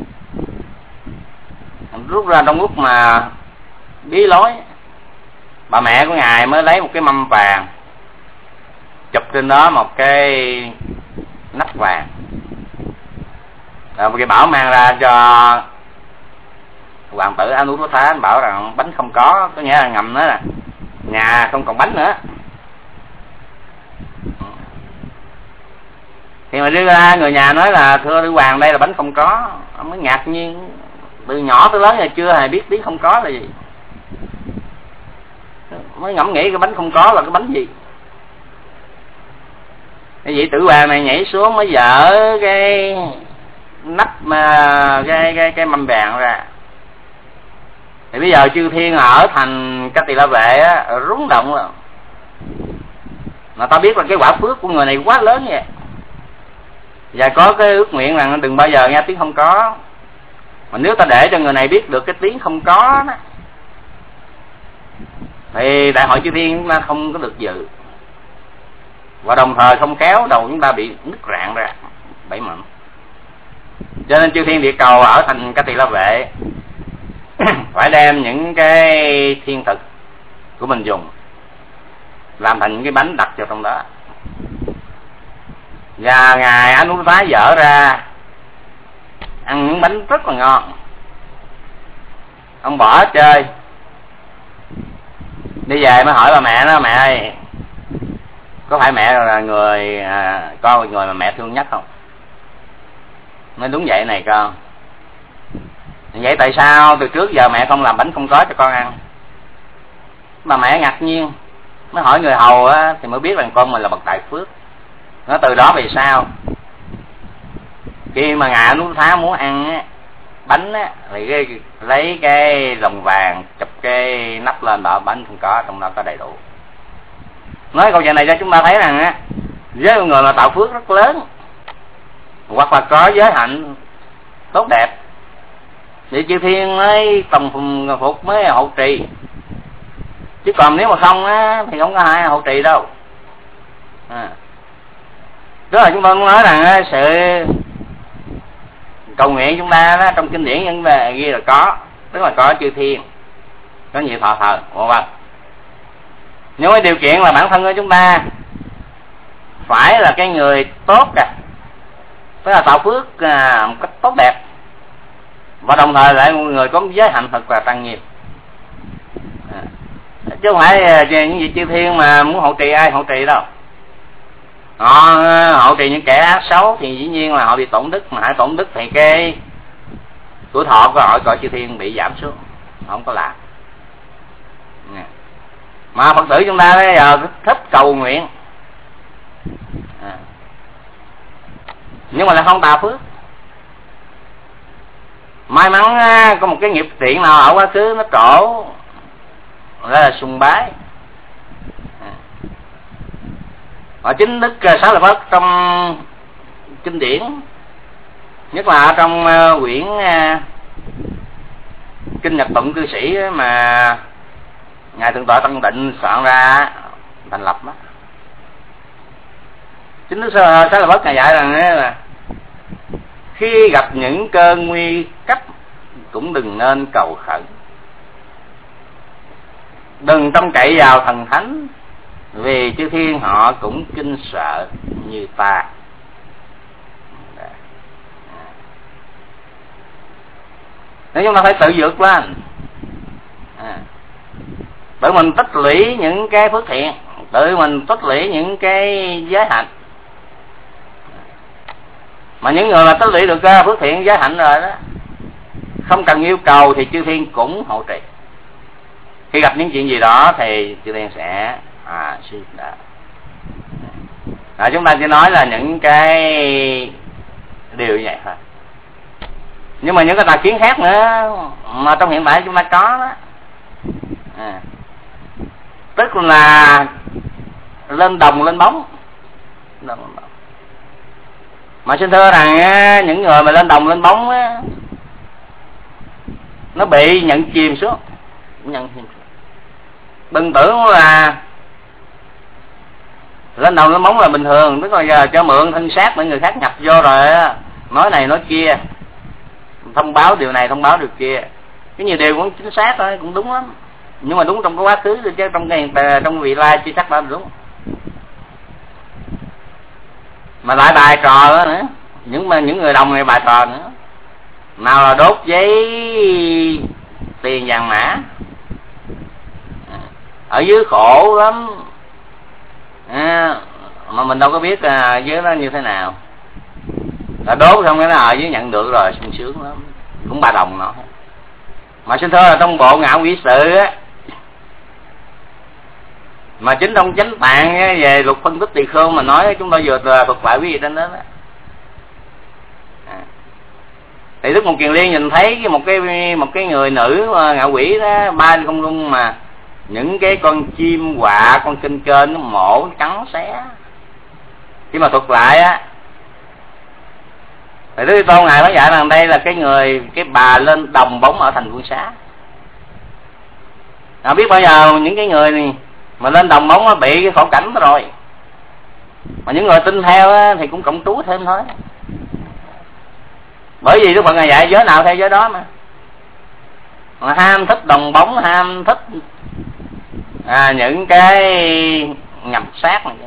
Rút ra trong lúc mà bí lối, bà mẹ của ngài mới lấy một cái mâm vàng, chụp trên đó một cái nắp vàng, rồi cái bảo mang ra cho hoàng tử Anuruddha. Bảo rằng bánh không có nghĩa là ngầm đó là nhà không còn bánh nữa. Thì mà đưa ra người nhà nói là thưa nữ hoàng, đây là bánh không có. Ông mới ngạc nhiên, từ nhỏ tới lớn rồi chưa hề biết tiếng không có là gì. Mới ngẫm nghĩ cái bánh không có là cái bánh gì. Cái vị tử hoàng này nhảy xuống mới dở cái nắp mà cái mâm vàng ra. Thì bây giờ chư thiên ở thành Các Tỳ La Vệ á, rúng động rồi. Mà ta biết là cái quả phước của người này quá lớn vậy. Và có cái ước nguyện là đừng bao giờ nghe tiếng không có. Mà nếu ta để cho người này biết được cái tiếng không có đó, thì đại hội chư thiên chúng ta không có được dự. Và đồng thời không khéo đầu chúng ta bị nứt rạn ra, bảy mảnh. Cho nên chư thiên địa cầu ở thành Các Tỳ La Vệ phải đem những cái thiên thực của mình dùng làm thành những cái bánh đặt vào trong đó. Và ngài Anuruddha dở ra ăn những bánh rất là ngon. Ông bỏ chơi, đi về mới hỏi bà mẹ nó, mẹ ơi, có phải mẹ là người con người mà mẹ thương nhất không? Nói đúng vậy này con. Vậy tại sao từ trước giờ mẹ không làm bánh không có cho con ăn? Bà mẹ ngạc nhiên, mới hỏi người hầu á, thì mới biết rằng con mình là bậc đại phước. Nó từ đó về sau, khi mà ngài Anuruddha muốn ăn á, bánh á, thì lấy cái lồng vàng chụp cái nắp lên, bảo bánh không có, trong đó có đầy đủ. Nói câu chuyện này cho chúng ta thấy rằng á, với con người là tạo phước rất lớn, hoặc là có giới hạnh tốt đẹp, thì chư thiên mới tòng phục mới hộ trì. Chứ còn nếu mà không á, thì không có ai hộ trì đâu. Đó là chúng ta muốn nói rằng sự cầu nguyện chúng ta đó, trong kinh điển những về ghi là có, tức là có chư thiên, có nhiều thọ thờ, vân. Nhưng cái điều kiện là bản thân của chúng ta phải là cái người tốt tức là tạo phước một cách tốt đẹp, và đồng thời lại một người có giới hạnh thật là trang nghiêm. Chứ không phải những vị chư thiên mà muốn hộ trì ai hộ trì đâu. Họ hộ trì những kẻ ác xấu thì dĩ nhiên là họ bị tổn đức, mà hãy tổn đức thì cái tuổi thọ của họ cõi chư thiên bị giảm xuống, họ không có làm. Mà Phật tử chúng ta bây giờ thích cầu nguyện, nhưng mà lại không tạo phước. May mắn có một cái nghiệp thiện nào ở quá khứ nó trổ, đó là sùng bái. Họ chính Đức Xá Lợi Phất trong kinh điển, nhất là ở trong quyển Kinh Nhật Tụng Cư Sĩ mà ngài Thượng tọa Tăng Định soạn ra thành lập đó. Chính Đức Xá Lợi Phất ngài dạy rằng là khi gặp những cơn nguy cấp cũng đừng nên cầu khẩn, đừng trông cậy vào thần thánh, vì chư thiên họ cũng kinh sợ như ta. Nếu chúng ta phải tự vượt lên, tự mình tích lũy những cái phước thiện, tự mình tích lũy những cái giới hạnh. Mà những người mà tích lũy được phước thiện giới hạnh rồi đó, không cần yêu cầu thì chư thiên cũng hộ trì. Khi gặp những chuyện gì đó thì chư thiên sẽ suy đỡ. Chúng ta chỉ nói là những cái điều như vậy thôi. Nhưng mà những cái tà kiến khác nữa mà trong hiện tại chúng ta có đó, tức là lên đồng lên bóng. Mà xin thưa rằng những người mà lên đồng lên bóng á, nó bị nhận chìm xuống. Đừng tưởng là lên đồng lên bóng là bình thường, tức là giờ cho mượn thân xác để người khác nhập vô rồi á, nói này nói kia, thông báo điều này thông báo điều kia, cái nhiều điều cũng chính xác thôi, cũng đúng lắm, nhưng mà đúng trong cái quá khứ chứ trong vị lai chưa chắc đã đúng. Mà lại bài trò đó nữa, những người đồng này bài trò nữa, nào là đốt giấy tiền vàng mã, ở dưới khổ lắm mà mình đâu có biết dưới nó như thế nào, là đốt xong cái nó ở dưới nhận được rồi sung sướng lắm, cũng ba đồng nó. Mà xin thưa là trong bộ ngạo quỷ sự á, mà chính trong chánh tạng về luật phân tích tỳ kheo mà nói, chúng tôi vừa thuật lại quý vị đến đó, thì Đức Mục Kiền Liên nhìn thấy một cái người nữ ngạo quỷ đó bay không lung, mà những cái con chim quạ, con kinh kên nó mổ cắn xé. Khi mà thuật lại á, thì Đức Tôn ngài nói dạy rằng đây là cái bà lên đồng bóng ở thành Vương Xá. Biết bao giờ những cái người này mà lên đồng bóng nó bị cái khổ cảnh đó rồi, mà những người tin theo á, thì cũng cộng trú thêm thôi. Bởi vì Đức Phật ngài dạy giới nào theo giới đó mà ham thích đồng bóng, ham thích những cái nhập sát này,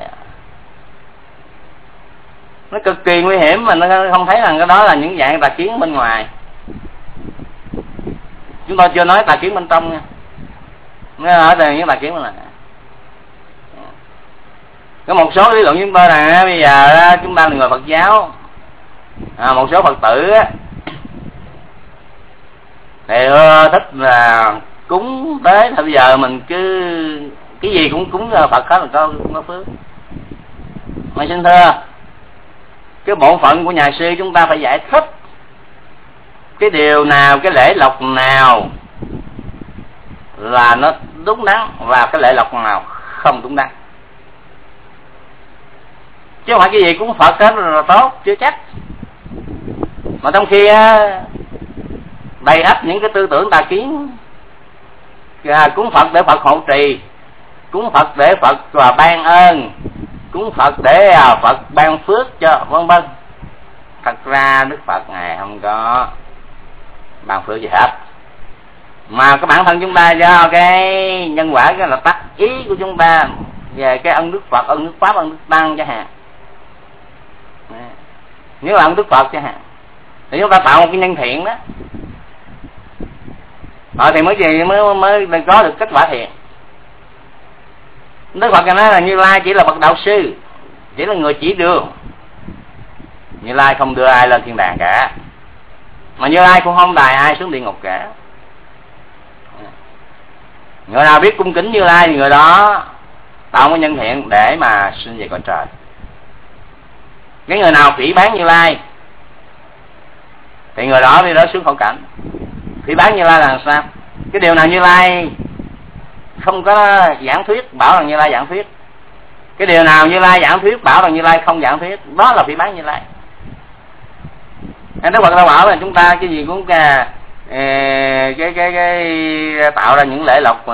nó cực kỳ nguy hiểm, mà nó không thấy rằng cái đó là những dạng tà kiến bên ngoài. Chúng tôi chưa nói tà kiến bên trong nha, nó ở đây những tà kiến bên ngoài. Có một số lý luận chúng tôi là bây giờ chúng ta là người Phật giáo, một số Phật tử thì thích là cúng tế, thì bây giờ mình cứ cái gì cũng cúng Phật hết, là có phước. Mà xin thưa, cái bổn phận của nhà sư chúng ta phải giải thích cái điều nào, cái lễ lộc nào là nó đúng đắn và cái lễ lộc nào không đúng đắn, chứ không phải cái gì cũng Phật hết là tốt, chưa chắc. Mà trong khi đầy ắp những cái tư tưởng tà kiến, cúng Phật để Phật hộ trì, cúng Phật để Phật và ban ơn, cúng Phật để Phật ban phước cho, vân vân. Thật ra Đức Phật ngài không có ban phước gì hết, mà cái bản thân chúng ta do cái nhân quả, cái là tác ý của chúng ta về cái ân Đức Phật, ân Đức Pháp, ân Đức Tăng chẳng hạn. Nếu là ân Đức Phật chẳng hạn thì chúng ta tạo một cái nhân thiện đó, thì mới có được kết quả thiện. Đức Phật nói là Như Lai chỉ là bậc đạo sư, chỉ là người chỉ đường. Như Lai không đưa ai lên thiên đàng cả, mà Như Lai cũng không đài ai xuống địa ngục cả. Người nào biết cung kính Như Lai thì người đó tạo một nhân thiện để mà sinh về cõi trời. Cái người nào phỉ báng Như Lai thì người đó đi đó xuống khổ cảnh. Phỉ báng Như Lai là sao? Cái điều nào Như Lai không có giảng thuyết bảo rằng Như Lai giảng thuyết, cái điều nào Như Lai giảng thuyết bảo rằng Như Lai không giảng thuyết, đó là phỉ báng Như Lai. Đức Phật đã bảo là chúng ta cái gì cũng cái tạo ra những lễ lộc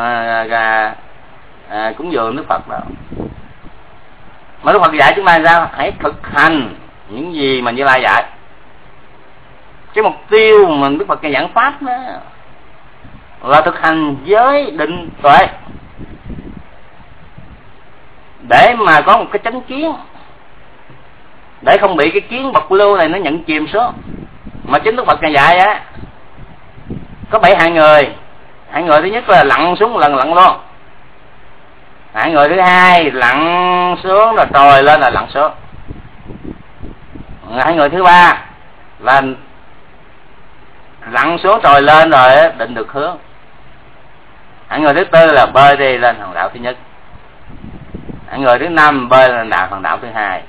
cúng dường Đức Phật đó. Mà Đức Phật dạy chúng ta sao? Hãy thực hành những gì mà Như Lai dạy. Cái mục tiêu mà Đức Phật giảng pháp đó là thực hành giới định tuệ, để mà có một cái chánh kiến, để không bị cái kiến bậc lưu này nó nhận chìm xuống. Mà chính Đức Phật ngài dạy á, có 7 hạng người. Hạng người thứ nhất là lặn xuống một lần lặn luôn. Hạng người thứ hai lặn xuống rồi trồi lên là lặn xuống. Hạng người thứ ba là lặn xuống trồi lên rồi định được hướng. Hạng người thứ tư là bơi đi lên hòn đảo thứ nhất. Hạng người thứ năm bơi lên hòn đảo thứ hai.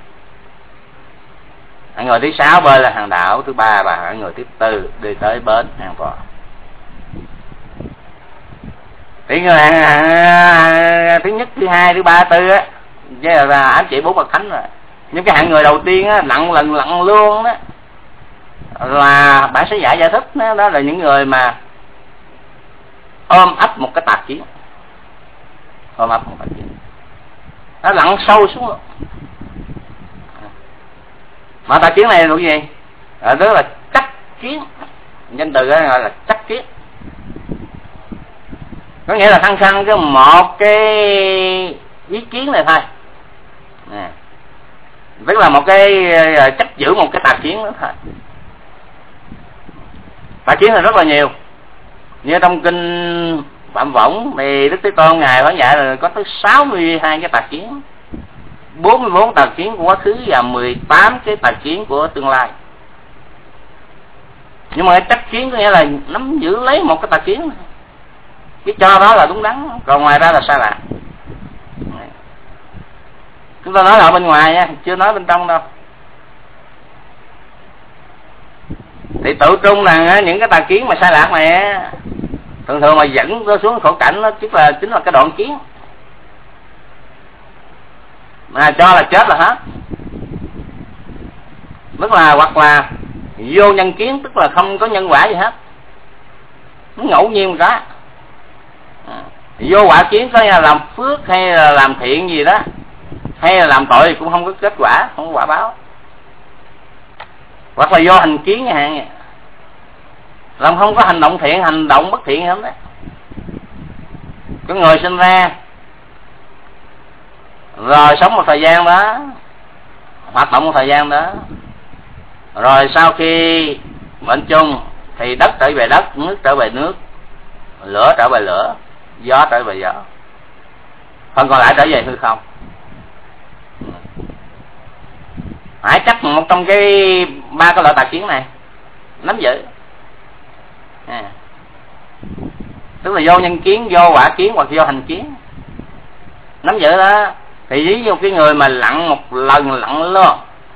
Hạng người thứ 6 bơi lên hòn đảo thứ 3, và hạng người thứ 4 đi tới bến an toàn. Thì người thứ nhất, thứ hai, thứ 3, 4 á, chứ là ám chỉ 4 bậc thánh rồi. những cái hạng người đầu tiên á, lặn lần lặn luôn đó, là bản sẽ giải thích đó, đó là những người mà ôm ấp một cái tà kiến, ôm ấp một tà kiến, nó lặn sâu xuống luôn. Mà tà kiến này là gì? Đó là chắc kiến, danh từ đó gọi là chắc kiến, có nghĩa là khăng khăng cái một cái ý kiến này thôi, tức là một cái chấp giữ một cái tà kiến đó thôi. Tà kiến là rất là nhiều, như trong kinh Phạm Võng thì Đức Thế Tôn ngài có dạy là có tới 62 cái tà kiến, 44 tà kiến của quá khứ và 18 cái tà kiến của tương lai. Nhưng mà cái chắc kiến có nghĩa là nắm giữ lấy một cái tà kiến, cái cho đó là đúng đắn, còn ngoài ra là sai lạc. Chúng ta nói là ở bên ngoài nha, chưa nói bên trong đâu. Thì tự trung rằng những cái tà kiến mà sai lạc này thường thường mà dẫn nó xuống khổ cảnh, nó chính là cái đoạn kiến, mà cho là chết là hết. Tức là hoặc là vô nhân kiến, tức là không có nhân quả gì hết, nó ngẫu nhiên cả. Vô quả kiến có nghĩa là làm phước hay là làm thiện gì đó, hay là làm tội thì cũng không có kết quả, không có quả báo. Hoặc là vô hành kiến chẳng hạn, làm không có hành động thiện, hành động bất thiện hết đấy. Có người sinh ra rồi sống một thời gian đó, hoạt động một thời gian đó, rồi sau khi mệnh chung thì đất trở về đất, nước trở về nước, lửa trở về lửa, gió trở về gió, phần còn lại trở về hư không. Hãy chấp một trong cái ba cái loại tà kiến này, nắm giữ. Tức là vô nhân kiến, vô quả kiến hoặc vô hành kiến, nắm giữ đó. Thì ví dụ cái người mà lặn một lần lặn luôn.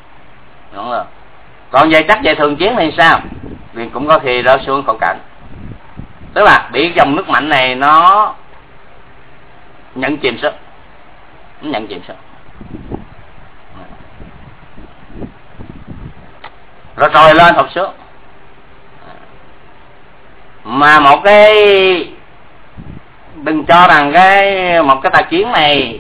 Còn về chắc về thường kiến thì sao? Thì cũng có khi rơi xuống khổ cảnh, tức là bị dòng nước mạnh này nó nhận chìm xuống, nó nhận chìm xuống, rồi trồi lên hụt xuống. Mà một cái, đừng cho rằng một cái tà kiến này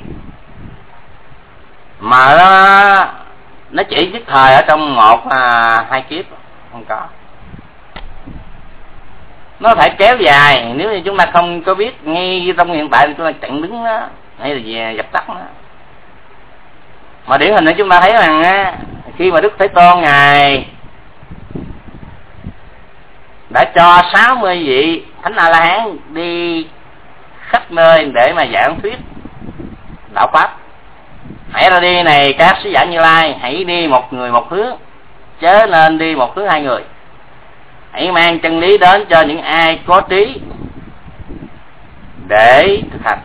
mà nó chỉ dứt thời ở trong 1-2 kiếp, không có. Nó có thể kéo dài, nếu như chúng ta không có biết ngay trong hiện tại thì chúng ta chặn đứng nó, hay là dập tắt nó. Mà điển hình để chúng ta thấy rằng khi mà Đức Thế Tôn ngài đã cho 60 vị Thánh A La Hán đi khắp nơi để mà giảng thuyết đạo pháp. Hãy ra đi này các sứ giả Như Lai, hãy đi một người một hướng, chớ nên đi một hướng hai người. Hãy mang chân lý đến cho những ai có trí để thực hành.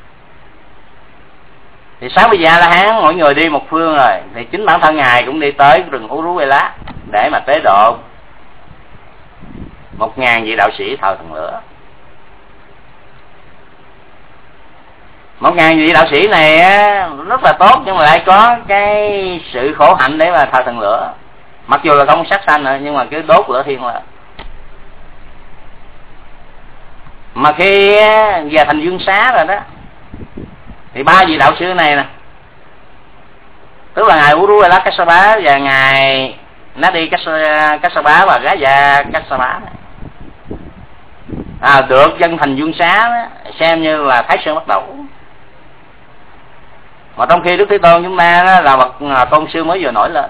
Thì 60 vị A La Hán mỗi người đi một phương rồi, thì chính bản thân ngài cũng đi tới rừng Uruvela để mà tế độ 1000 vị đạo sĩ thờ thần lửa. 1000 vị đạo sĩ này rất là tốt, nhưng mà lại có cái sự khổ hạnh để mà thờ thần lửa. Mặc dù là không sát sanh rồi, nhưng mà cứ đốt lửa thiên là. Mà khi về thành Dương Xá rồi đó, thì 3 vị đạo sư này nè, tức là ngài Uruvela Kassapa và ngài Nadi Kassapa và Gaya Kassapa được dân thành Dương Xá đó, xem như là Thái Sơn bắt đầu. Mà trong khi Đức Thế Tôn chúng ta đó là bậc tôn sư mới vừa nổi lên,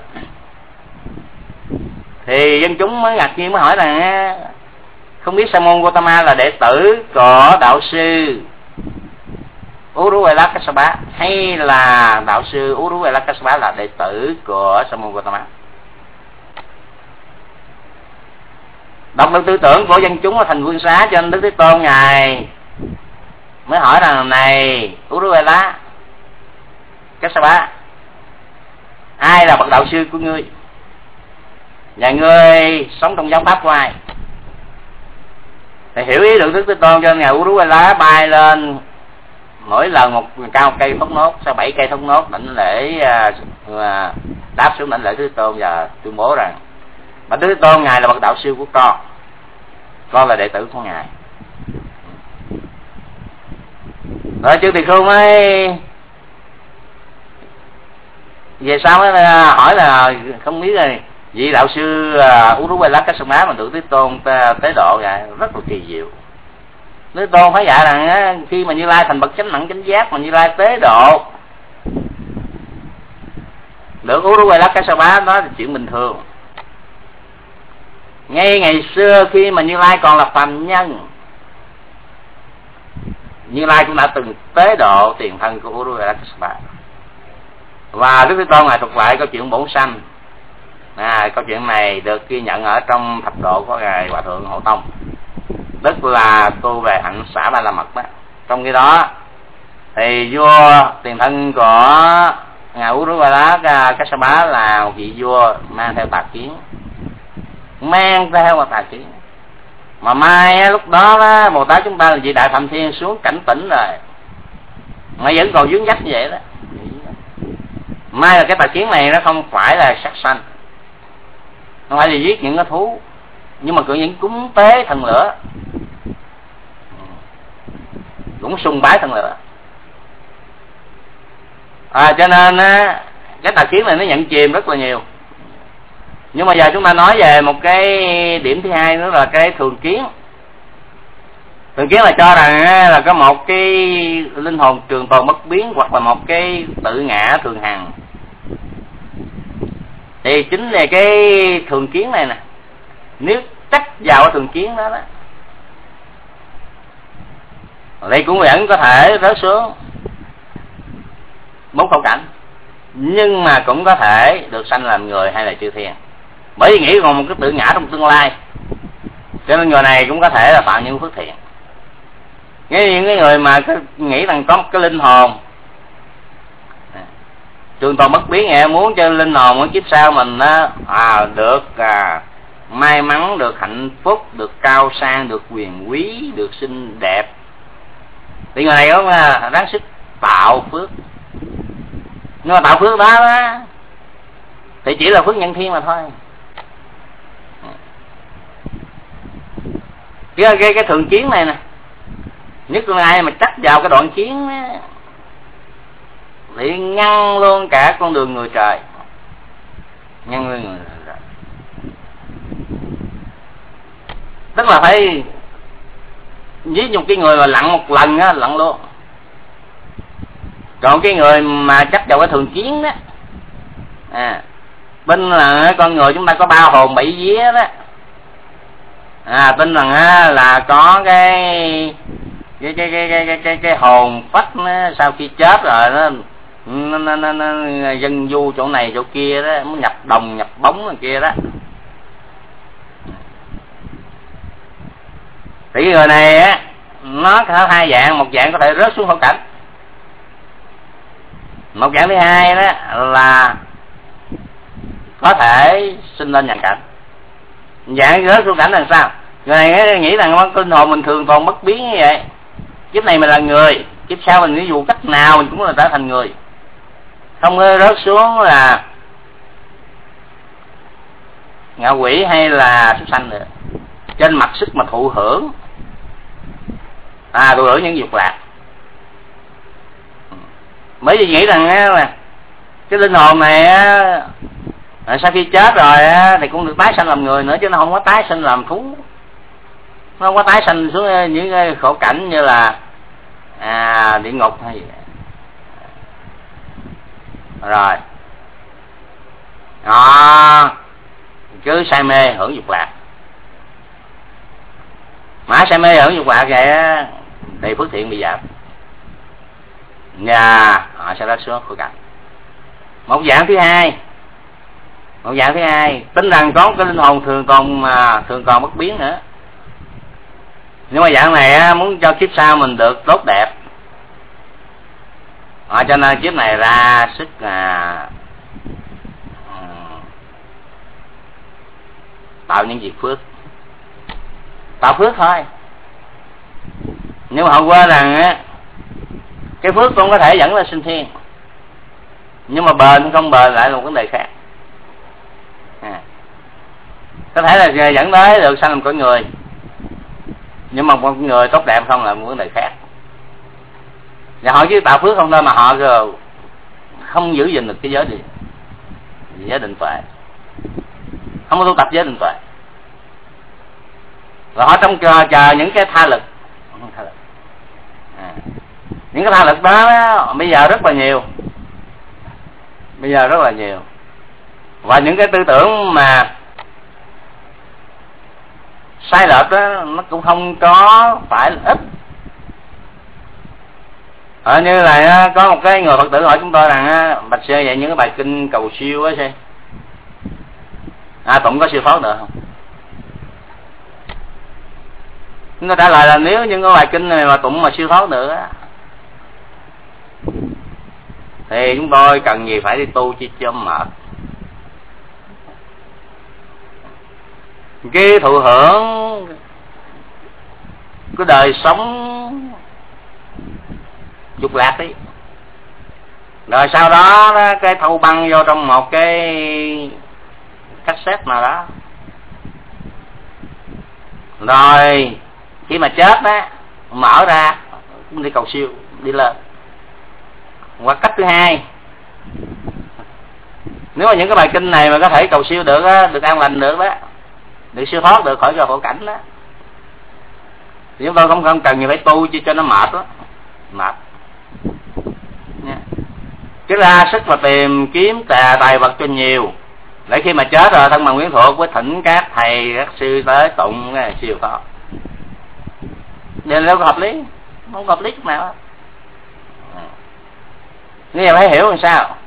thì dân chúng mới ngạc nhiên, mới hỏi rằng không biết Sa môn Gotama là đệ tử của đạo sư Uruvela Kassapa hay là đạo sư Uruvela Kassapa là đệ tử của Sa môn Gotama. Đọc được tư tưởng của dân chúng ở thành Vương Xá, cho nên Đức Thế Tôn ngài mới hỏi rằng này Uruvela Kassapa, ai là bậc đạo sư của ngươi và ngươi sống trong giáo pháp của ai? Thì hiểu ý được Đức Thế Tôn, cho nên ngài Uruvela bay lên mỗi lần một cao cây thốt nốt, sau 7 cây thốt nốt định để và đáp xuống đảnh lễ Thế Tôn và tuyên bố rằng Bạch Thế Tôn, ngài là bậc đạo sư của con là đệ tử của ngài. Rồi Trương Tỳ Khưu mới về sau mới hỏi là không biết rồi vị đạo sư Uruvela Kassapa mà được Thế Tôn tế độ vậy rất là kỳ diệu. Thế Tôn phải dạy rằng khi mà Như Lai thành bậc chánh đẳng chánh giác mà Như Lai tế độ được Uruvela Kassapa đó là chuyện bình thường. Ngay ngày xưa khi mà Như Lai còn là phàm nhân, Như Lai cũng đã từng tế độ tiền thân của Uruvela Kassapa. Và Đức Thế Tôn ngài thuật lại câu chuyện bổn sanh. Câu chuyện này được ghi nhận ở trong thập độ của ngài Hòa Thượng Hộ Tông, tức là tu về hạnh xả ba la mật đó. Trong khi đó thì vua tiền thân của ngài Uruvela Kassapa là một vị vua mang theo tà kiến, mà mai lúc đó Bồ Tát chúng ta là vị Đại Phạm Thiên xuống cảnh tỉnh rồi mà vẫn còn vướng vách như vậy đó. Mai là cái tà kiến này nó không phải là sát sanh, không phải là giết những cái thú, nhưng mà những cúng tế thần lửa, cũng sùng bái thần lửa. Cho nên cái tà kiến này nó nhận chìm rất là nhiều. Nhưng mà giờ chúng ta nói về một cái điểm thứ hai nữa là cái thường kiến. Thường kiến là cho rằng là có một cái linh hồn trường tồn bất biến hoặc là một cái tự ngã thường hằng. Thì chính là cái thường kiến này nè, nếu trách vào cái thường kiến đó thì cũng vẫn có thể rớt xuống 4 khẩu cảnh, nhưng mà cũng có thể được sanh làm người hay là chư thiên, bởi vì nghĩ còn một cái tự ngã trong tương lai, cho nên người này cũng có thể là tạo những phước thiện. Những cái người mà nghĩ rằng có một cái linh hồn trường tồn bất biến, nghe muốn cho linh hồn ở kiếp sau mình được may mắn, được hạnh phúc, được cao sang, được quyền quý, được xinh đẹp, thì người này cũng ráng sức tạo phước. Nhưng mà tạo phước đó thì chỉ là phước nhân thiên mà thôi. Cái thường kiến này nè, nhất là ai mà chắc vào cái đoạn kiến thì ngăn luôn cả con đường người trời, ngăn luôn người trời. Tức là phải giết một cái người mà lặn một lần á, lặn luôn. Còn cái người mà chấp vào cái thường kiến đó, tin là con người chúng ta có 3 hồn 7 vía đó, tin rằng là có cái hồn phách nó sau khi chết rồi nó dân du chỗ này chỗ kia đó, muốn nhập đồng nhập bóng này kia đó. Thì cái người này nó có 2 dạng, một dạng có thể rớt xuống khổ cảnh, một dạng thứ hai đó là có thể sinh lên nhàn cảnh. Dạng rớt xuống cảnh là sao? Người này nghĩ rằng cái linh hồn mình thường còn bất biến như vậy, kiếp này mình là người, kiếp sau mình ví dụ cách nào mình cũng là trở thành người, không rớt xuống là ngạ quỷ hay là súc sanh nữa. Trên mặt sức mà thụ hưởng thụ hưởng những dục lạc. Bởi vì nghĩ rằng là cái linh hồn này sau khi chết rồi thì cũng được tái sanh làm người nữa, chứ nó không có tái sanh làm thú, nó không có tái sanh xuống những cái khổ cảnh như là địa ngục hay gì. Rồi cứ say mê hưởng dục lạc, mà say mê hưởng dục lạc vậy thì phước thiện bị giảm và họ sẽ rớt xuống khổ cảnh. Một dạng thứ hai tin rằng có cái linh hồn thường còn bất biến nữa, nhưng mà dạng này muốn cho kiếp sau mình được tốt đẹp, cho nên kiếp này ra sức tạo những việc phước, tạo phước thôi. Nhưng mà họ quên rằng cái phước cũng có thể dẫn lên sinh thiên. Nhưng mà bền không bền lại là một vấn đề khác. Có thể là dẫn tới được sanh làm con người, nhưng mà một người tốt đẹp không là một vấn đề khác. Và họ chỉ tạo phước không thôi mà họ không giữ gìn được cái giới gì, giới định tuệ, không có tu tập giới định tuệ. Rồi họ trông chờ những cái tha lực. Những cái tha lực đó bây giờ rất là nhiều, và những cái tư tưởng mà sai lệch đó nó cũng không có phải ít. Như là có một cái người Phật tử hỏi chúng tôi rằng bạch sư vậy những cái bài kinh cầu siêu á sư, tụng có siêu thoát được không? Chúng tôi trả lời là nếu những cái bài kinh này mà tụng mà siêu thoát được á, thì chúng tôi cần gì phải đi tu chi cho mệt. Cái thụ hưởng cái đời sống dục lạc đi, rồi sau đó cái thâu băng vô trong một cái cassette nào đó, rồi khi mà chết đó mở ra đi cầu siêu đi lên. Hoặc cách thứ hai, nếu mà những cái bài kinh này mà có thể cầu siêu được á, được an lành được đó, được siêu thoát được khỏi cái khổ cảnh đó, thì chúng tôi không cần gì phải tu cho nó mệt đó, mệt nha. Chứ ra sức mà tìm kiếm tài vật cho nhiều, để khi mà chết rồi thân bằng quyến thuộc với thỉnh các thầy các sư tới tụng cái siêu thoát, nên nó hợp lý, không hợp lý chút nào. Nghe phải hiểu làm sao,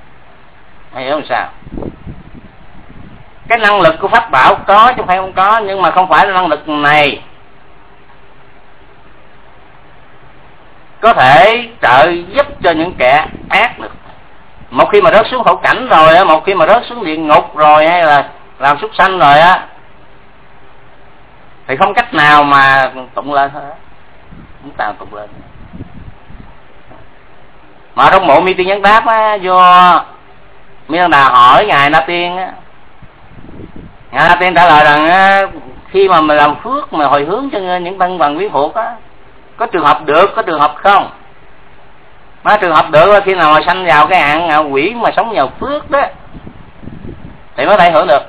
cái năng lực của pháp bảo có chứ không phải không có, nhưng mà không phải là năng lực này có thể trợ giúp cho những kẻ ác được. Một khi mà rớt xuống khổ cảnh rồi á, một khi mà rớt xuống địa ngục rồi, hay là làm súc sanh rồi á, thì không cách nào mà tụng lên hết, không sao tụng lên. Mà trong mộ Mi Tiên Nhắn Đáp á, do Mi Đăng Đà hỏi ngài Na Tiên á, ngài Na Tiên trả lời rằng á, khi mà mình làm phước mà hồi hướng cho những thân bằng quyến thuộc á, có trường hợp được, có trường hợp không. Mà trường hợp được là khi nào mà sanh vào cái hạng ngạ quỷ mà sống nhờ phước đó thì mới thể hưởng được.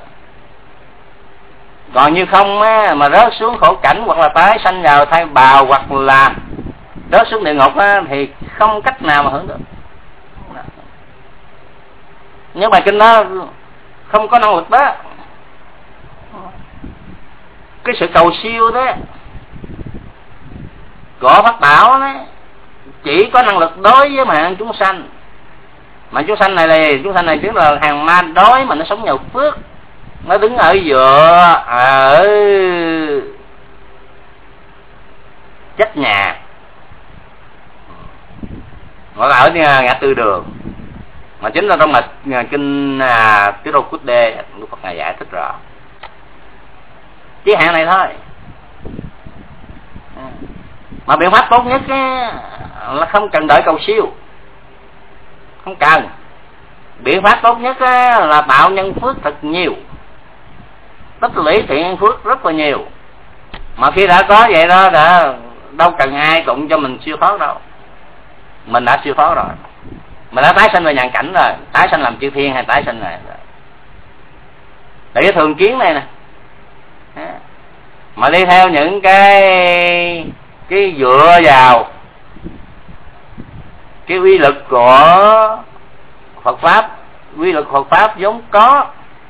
Còn như không á, mà rớt xuống khổ cảnh hoặc là tái sanh vào thai bào hoặc là rớt xuống địa ngục á, thì không cách nào mà hưởng được. Những bài kinh đó không có năng lực đó. Cái sự cầu siêu đó của pháp bảo đó chỉ có năng lực đối với mạng chúng sanh. Mà chúng sanh này chính là hàng ma đói mà nó sống nhờ phước, nó đứng ở giữa ở chết nhà, gọi là ở ngã tư đường, mà chính là trong kinh Tứ Đô Cút Đê Đức Phật ngài giải thích rõ chỉ hạn này thôi. Mà biện pháp tốt nhất là không cần đợi cầu siêu, không cần. Biện pháp tốt nhất là tạo nhân phước thật nhiều, tích lũy thiện phước rất là nhiều. Mà khi đã có vậy đó, đã đâu cần ai tụng cho mình siêu thoát đâu, mình đã siêu thoát rồi, mình đã tái sanh về nhàn cảnh rồi, tái sanh làm chư thiên hay tái sanh này. Để cái thường kiến này nè, mà đi theo những cái dựa vào cái uy lực của Phật pháp, uy lực Phật pháp vốn có,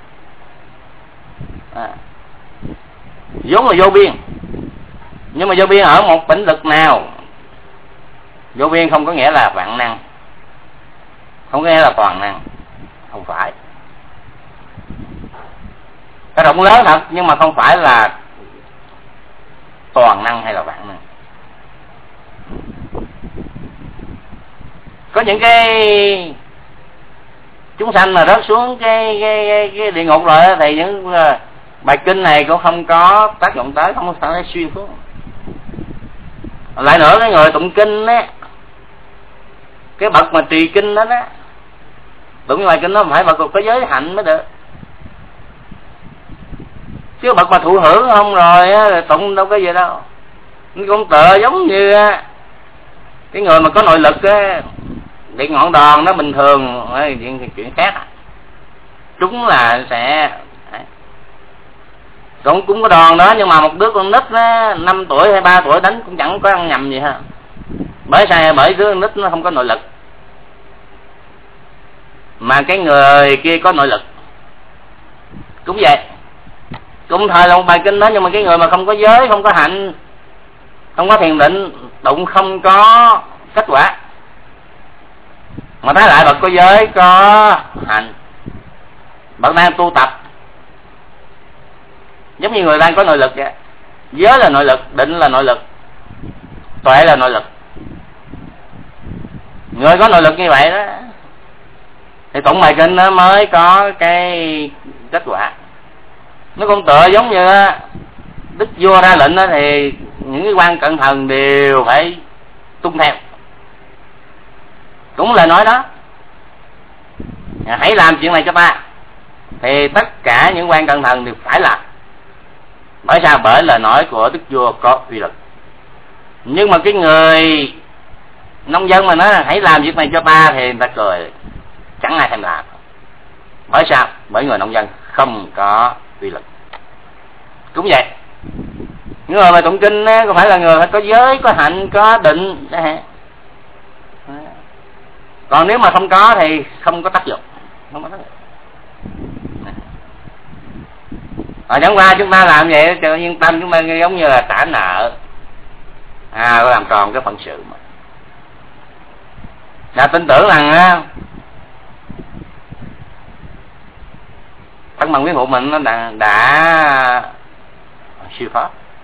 vốn là vô biên. Nhưng mà vô biên ở một lĩnh vực nào? Vô biên không có nghĩa là vạn năng, không có nghĩa là toàn năng, không phải. Cái rộng lớn thật, nhưng mà không phải là toàn năng hay là vạn năng. Có những cái chúng sanh mà rớt xuống cái địa ngục rồi thì những bài kinh này cũng không có tác dụng tới, không có thể xuyên xuống. Lại nữa, cái người tụng kinh á, cái bậc mà trì kinh đó tụng ngoài kinh nó phải bậc có giới hạnh mới được, chứ bậc mà thụ hưởng không rồi á, tụng đâu có gì đâu. Con tựa giống như cái người mà có nội lực á, cái ngọn đòn nó bình thường chuyện khác, chúng là sẽ cũng có đòn đó, nhưng mà một đứa con nít á, 5 tuổi hay 3 tuổi đánh cũng chẳng có ăn nhầm gì ha, bởi đứa con nít nó không có nội lực, mà cái người kia có nội lực cũng vậy, cũng thời là một bài kinh đó, nhưng mà cái người mà không có giới, không có hạnh, không có thiền định, tụng không có kết quả. Mà thấy lại bậc có giới có hạnh, bậc đang tu tập, giống như người đang có nội lực vậy. Giới là nội lực, định là nội lực, tuệ là nội lực. Người có nội lực như vậy đó thì tụng bài kinh nó mới có cái kết quả. Nó cũng tựa giống như đức vua ra lệnh đó, thì những cái quan cận thần đều phải tuân theo, cũng lời nói đó, hãy làm chuyện này cho ta, thì tất cả những quan cận thần đều phải làm. Bởi sao? Bởi lời nói của đức vua có uy lực. Nhưng mà cái người nông dân mà nói hãy làm việc này cho ta thì người ta cười, chẳng ai thèm làm. Bởi sao? Bởi người nông dân không có uy lực. Cũng vậy, những người mà tụng kinh có phải là người phải có giới, có hạnh, có định. Còn nếu mà không có thì không có tác dụng, không có tác dụng. Chẳng qua chúng ta làm vậy cho yên tâm, chúng ta giống như là trả nợ, có làm tròn cái phận sự mà. Là tin tưởng rằng thân bằng quyến hộ mình nó đã siêu thoát.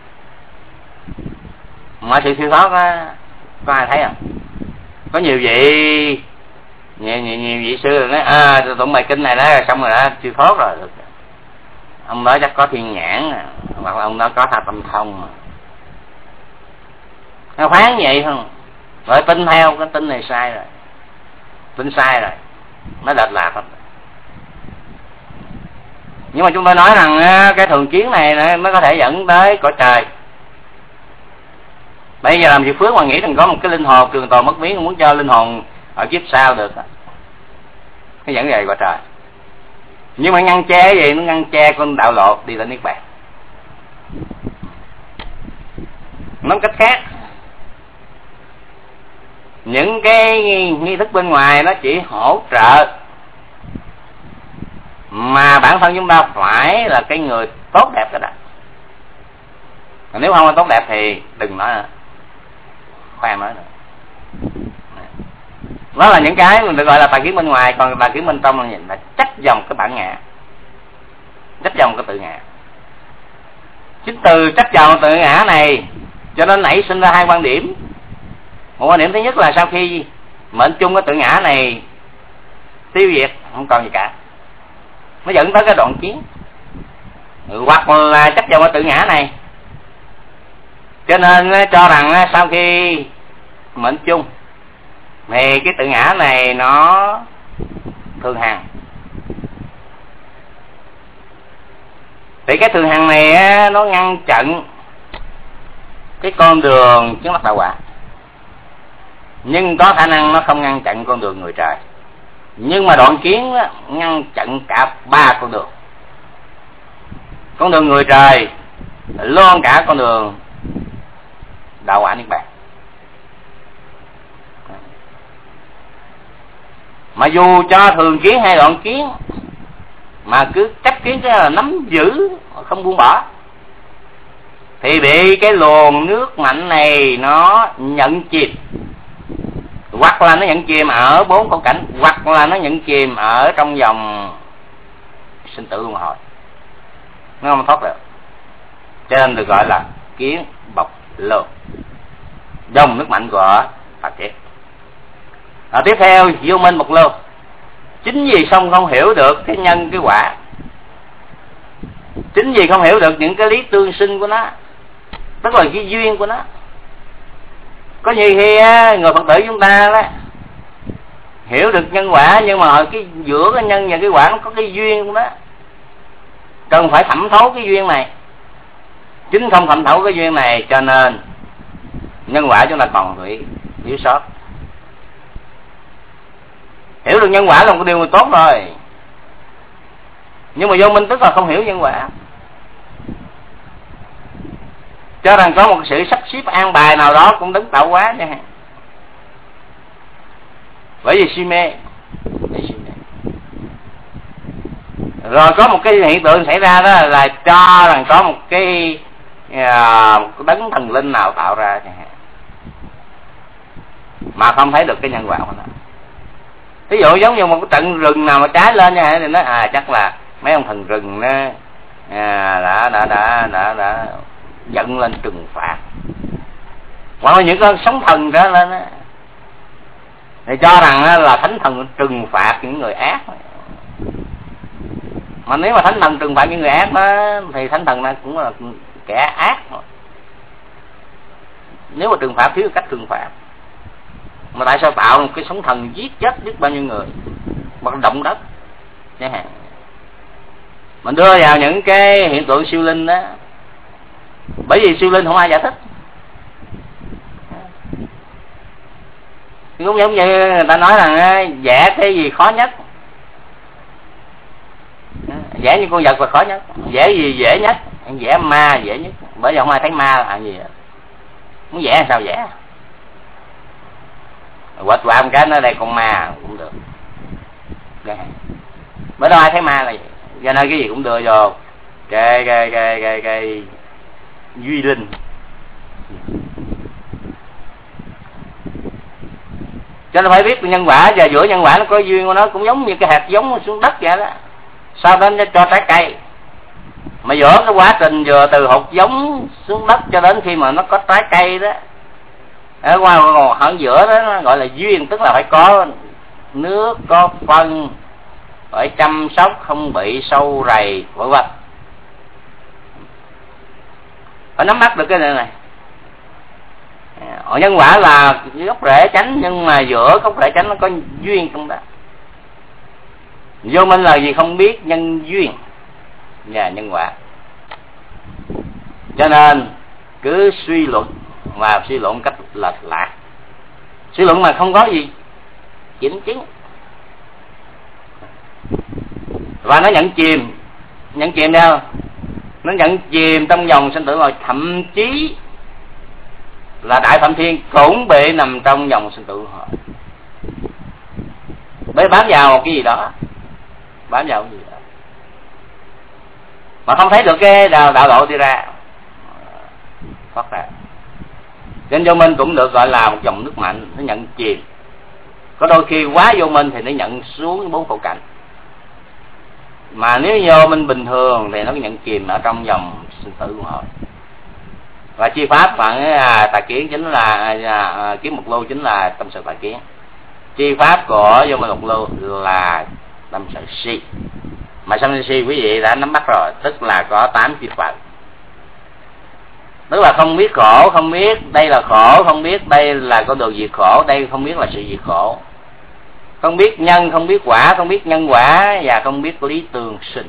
Mà sự siêu thoát có ai thấy không? Có nhiều vị nhiều vị sư rồi nói tôi tụng bài kinh này đó xong rồi đó siêu thoát rồi. Ông đó chắc có thiên nhãn, hoặc là ông đó có tha tâm thông. Nó phán vậy không? Rồi tin theo, cái tin này sai rồi, tin sai rồi, nó lệch lạc không? Nhưng mà chúng tôi nói rằng cái thường kiến này nó có thể dẫn tới cõi trời. Bây giờ làm việc phước mà nghĩ rằng có một cái linh hồn trường tồn mất biến, muốn cho linh hồn ở kiếp sau được, nó dẫn về cõi trời. Nhưng mà ngăn che gì? Nó ngăn che con đạo lộ đi tới niết bàn. Nói cách khác, những cái nghi thức bên ngoài nó chỉ hỗ trợ, mà bản thân chúng ta phải là cái người tốt đẹp cái đó. Nếu không là tốt đẹp thì đừng nói nữa, khoan nói nữa. Đó là những cái mình được gọi là tà kiến bên ngoài. Còn tà kiến bên trong là nhìn là trách dòng cái bản ngã, trách dòng cái tự ngã. Chính từ trách dòng tự ngã này cho nên nảy sinh ra hai quan điểm. Một quan điểm thứ nhất là sau khi mệnh chung cái tự ngã này tiêu diệt, không còn gì cả, nó dẫn tới cái đoạn kiến. Hoặc là trách dòng cái tự ngã này cho nên cho rằng sau khi mệnh chung thì cái tự ngã này nó thường hằng. Thì cái thường hằng này nó ngăn chặn cái con đường chứng đắc đạo quả, nhưng có khả năng nó không ngăn chặn con đường người trời. Nhưng mà đoạn kiến ngăn chặn cả ba con đường: con đường người trời, luôn cả con đường đạo quả niết bàn. Mà dù cho thường kiến hay đoạn kiến mà cứ chấp kiến cái là nắm giữ không buông bỏ, thì bị cái luồng nước mạnh này nó nhận chìm. Hoặc là nó nhận chìm ở bốn khổ cảnh, hoặc là nó nhận chìm ở trong dòng sinh tử luân hồi, nó không thoát được. Cho nên được gọi là kiến bộc lô, dòng nước mạnh của Phật chết. Tiếp theo vô minh bộc lô. Chính vì không hiểu được cái nhân cái quả, chính vì không hiểu được những cái lý tương sinh của nó, tức là cái duyên của nó. Có nhiều khi người Phật tử chúng ta đó hiểu được nhân quả, nhưng mà cái giữa cái nhân và cái quả nó có cái duyên đó, cần phải thẩm thấu cái duyên này. Chính không thẩm thấu cái duyên này cho nên nhân quả chúng ta còn bị thiếu sót. Hiểu được nhân quả là một điều tốt rồi, nhưng mà vô minh tức là không hiểu nhân quả, cho rằng có một sự sắp xếp an bài nào đó cũng đứng tạo hóa nha. Bởi vì si mê. Rồi có một cái hiện tượng xảy ra đó là cho rằng có một cái đấng thần linh nào tạo ra mà không thấy được cái nhân quả của nó. Ví dụ giống như một cái trận rừng nào mà cháy lên nha, thì nói chắc là mấy ông thần rừng đó đã giận lên trừng phạt, hoặc là những con sóng thần trở lên đó, thì cho rằng là thánh thần trừng phạt những người ác. Mà nếu mà thánh thần trừng phạt những người ác đó, thì thánh thần này cũng là kẻ ác. Nếu mà trừng phạt thiếu cách trừng phạt, mà tại sao tạo một cái sóng thần giết chết biết bao nhiêu người, bằng động đất chẳng hạn. Mình đưa vào những cái hiện tượng siêu linh đó, bởi vì siêu linh không ai giải thích. Cũng giống như người ta nói rằng vẽ cái gì khó nhất, vẽ như con vật là khó nhất, vẽ gì dễ nhất, vẽ ma dễ nhất, bởi vì không ai thấy ma là gì. Muốn vẽ sao vẽ, quệt qua một cái nó đây con ma cũng được, bởi đâu ai thấy ma là vậy. Cho nên cái gì cũng đưa vô cái duy linh. Cho nên phải biết nhân quả, và giữa nhân quả nó có duyên của nó, cũng giống như cái hạt giống xuống đất vậy đó, sau đó nó cho trái cây. Mà giữa cái quá trình vừa từ hột giống xuống đất cho đến khi mà nó có trái cây đó, ở ngoài ở giữa đó nó gọi là duyên, tức là phải có nước, có phân, phải chăm sóc không bị sâu rầy vân vân. Phải nắm bắt được cái này. Nhân quả là gốc rễ chánh, nhưng mà giữa gốc rễ chánh nó có duyên trong đó. Vô minh là gì? Không biết nhân duyên và nhân quả, cho nên cứ suy luận, và suy luận cách lệch lạc, suy luận mà không có gì kiểm chứng, và nó nhận chìm đâu, nó nhận chìm trong dòng sinh tử, rồi thậm chí là Đại Phạm Thiên cũng bị nằm trong dòng sinh tử hội, bởi bám vào một cái gì đó, bám vào cái gì đó mà không thấy được cái đạo lộ đi ra, thoát ra. Trên vô minh cũng được gọi là một dòng nước mạnh, nó nhận chìm. Có đôi khi quá vô minh thì nó nhận xuống bốn khổ cảnh, mà nếu vô minh bình thường thì nó nhận chìm ở trong dòng sinh tử của họ. Và chi pháp phận tà kiến chính là kiến mục lưu, chính là tâm sự tà kiến. Chi pháp của vô minh mục lưu là tâm sự si. Mà tâm sự si quý vị đã nắm bắt rồi, tức là có 8 chi phận. Tức là không biết khổ, không biết đây là khổ, không biết đây là con đường diệt khổ, đây không biết là sự diệt khổ, không biết nhân, không biết quả, không biết nhân quả, và không biết lý tương sinh.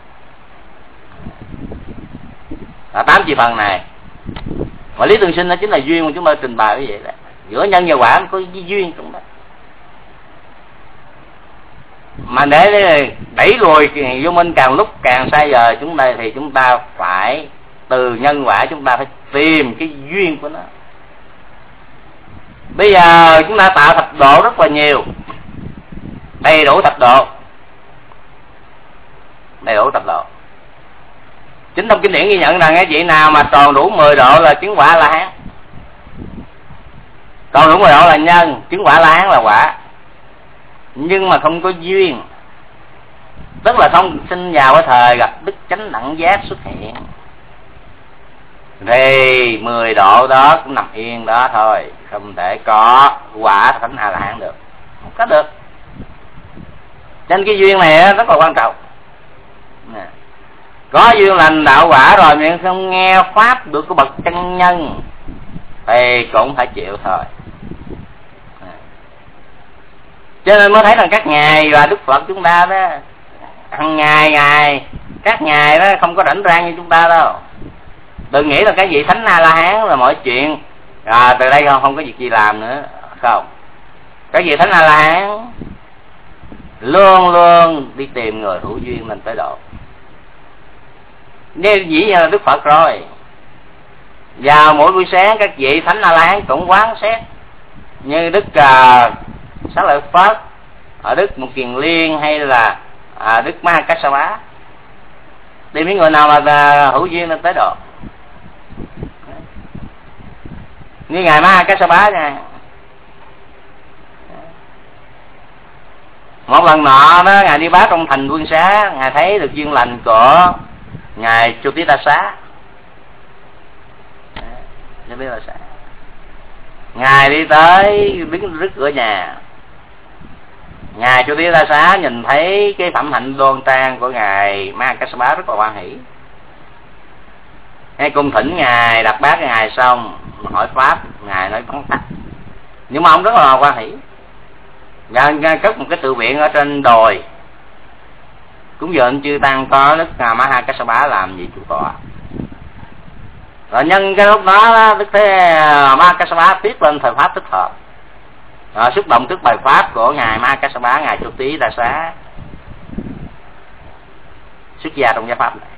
Là 8 chi phần này. Mà lý tương sinh đó chính là duyên mà chúng ta trình bày như vậy đó. Giữa nhân và quả có duyên trong đó. Mà để đẩy lùi vô minh càng lúc càng sai giờ chúng ta, thì chúng ta phải từ nhân quả, chúng ta phải tìm cái duyên của nó. Bây giờ chúng ta tạo thập độ rất là nhiều, đầy đủ thập độ, đầy đủ thập độ. Chính trong kinh điển ghi nhận rằng cái vị nào mà tròn đủ 10 độ là chứng quả La Hán, tròn đủ 10 độ là nhân, chứng quả La Hán là quả. Nhưng mà không có duyên, tức là không sinh vào cái thời gặp đức chánh đẳng giác xuất hiện, thì 10 độ đó cũng nằm yên đó thôi, không thể có quả thánh A La Hán được, không có được. Nên cái duyên này rất là quan trọng. Có duyên lành đạo quả rồi nhưng không nghe pháp được của bậc chân nhân thì cũng phải chịu thôi. Cho nên mới thấy rằng các ngài và Đức Phật chúng ta đó, hằng ngày các ngài đó không có rảnh rang như chúng ta đâu. Đừng nghĩ là cái vị Thánh A La Hán là mọi chuyện từ đây không có việc gì làm nữa. Không, cái vị Thánh A La Hán luôn luôn đi tìm người hữu duyên mình tới độ. Nếu dĩ nhiên là Đức Phật rồi, vào mỗi buổi sáng các vị Thánh A La Hán cũng quán xét, như Đức Xá Lợi Phất, Đức Mục Kiền Liên hay là Đức Ma Ha Sa Bá, tìm những người nào mà hữu duyên nên tới độ. Như ngài Ma Ha Sa Bá nha, một lần nọ đó ngài đi bát trong thành Vương Xá, ngài thấy được duyên lành của ngài Chu Tí Đa Xá. Ngài đi tới đứng trước cửa nhà, ngài Chu Tí Đa Xá nhìn thấy cái phẩm hạnh đoan trang của ngài Ma Ha Sa Bá rất là hoan hỷ. Ngay cung thỉnh ngài, đặt bát ngài xong hỏi pháp, ngài nói vắn tắt, nhưng mà ông rất là hoan hỷ. Và cất một cái tự viện ở trên đồi, cúng dường chư tăng có Đức Ma Ha Sa Bá làm gì chủ tọa. Rồi nhân cái lúc đó Đức thế Ma Ha Sa Bá viết lên thời pháp thích hợp, xúc động trước bài pháp của ngài Ma Ha Sa Bá, ngài Chu Tí Đa Xá xuất gia trong giáo pháp này.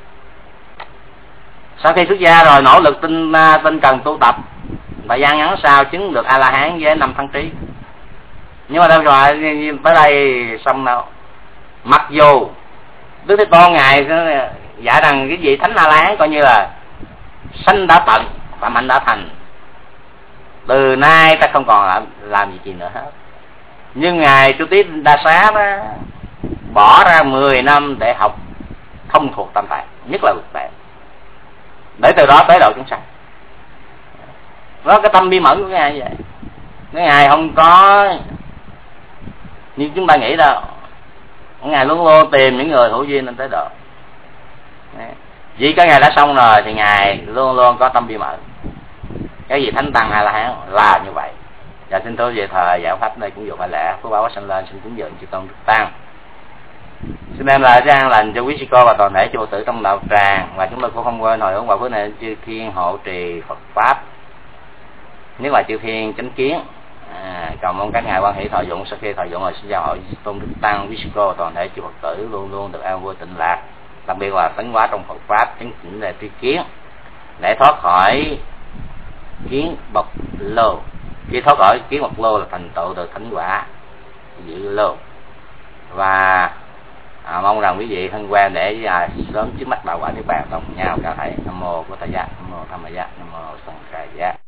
Sau khi xuất gia rồi nỗ lực tinh cần tu tập, thời gian ngắn sau chứng được A La Hán với 5 tháng trí. Nhưng mà đâu rồi tới đây xong đâu. Mặc dù Đức Thế Tôn ngài dạy rằng cái vị Thánh A La Hán coi như là sanh đã tận, phạm hạnh đã thành, từ nay ta không còn làm gì nữa hết. Nhưng ngài Chu Tí Đa Xá đó bỏ ra 10 năm để học thông thuộc tam tạng, nhất là lục tạng, để từ đó tới độ chúng sanh. Đó cái tâm bi mẫn của ngài vậy. Cái ngài không có như chúng ta nghĩ đâu. Ngài luôn luôn tìm những người hữu duyên nên tới độ. Vì cái ngài đã xong rồi thì ngài luôn luôn có tâm bi mẫn. Cái gì Thánh Tăng A La Hán là như vậy. Và xin thưa về thời giảng pháp đây cũng dụ phải lẽ phước báo quá sanh lên, xin cúng dường chư tôn Đức Tăng. Xin đem lại an lành cho quý sư cô và toàn thể chư Phật tử trong đạo tràng, và chúng tôi cũng không quên hồi hướng vào phước này chư thiên hộ trì Phật pháp, nhất là chư thiên chánh kiến. Cầu mong các ngài quan hỷ thọ dụng. Sau khi thọ dụng rồi xin giao hội tôn Đức Tăng, quý sư cô và toàn thể chư Phật tử luôn luôn được an vui tịnh lạc, đặc biệt là tấn hóa trong Phật pháp, chứng chỉnh về tri kiến, để thoát khỏi kiến bộc lô. Khi thoát khỏi kiến bộc lô là thành tựu được thánh quả dự lô. Và mong rằng quý vị thân quen để sớm trước mắt đạo quả niết bàn đồng nhau cả thầy. Nam mô Bổn Thầy Giác, Nam mô Tham Gia, Nam mô Sanh Khai Giác.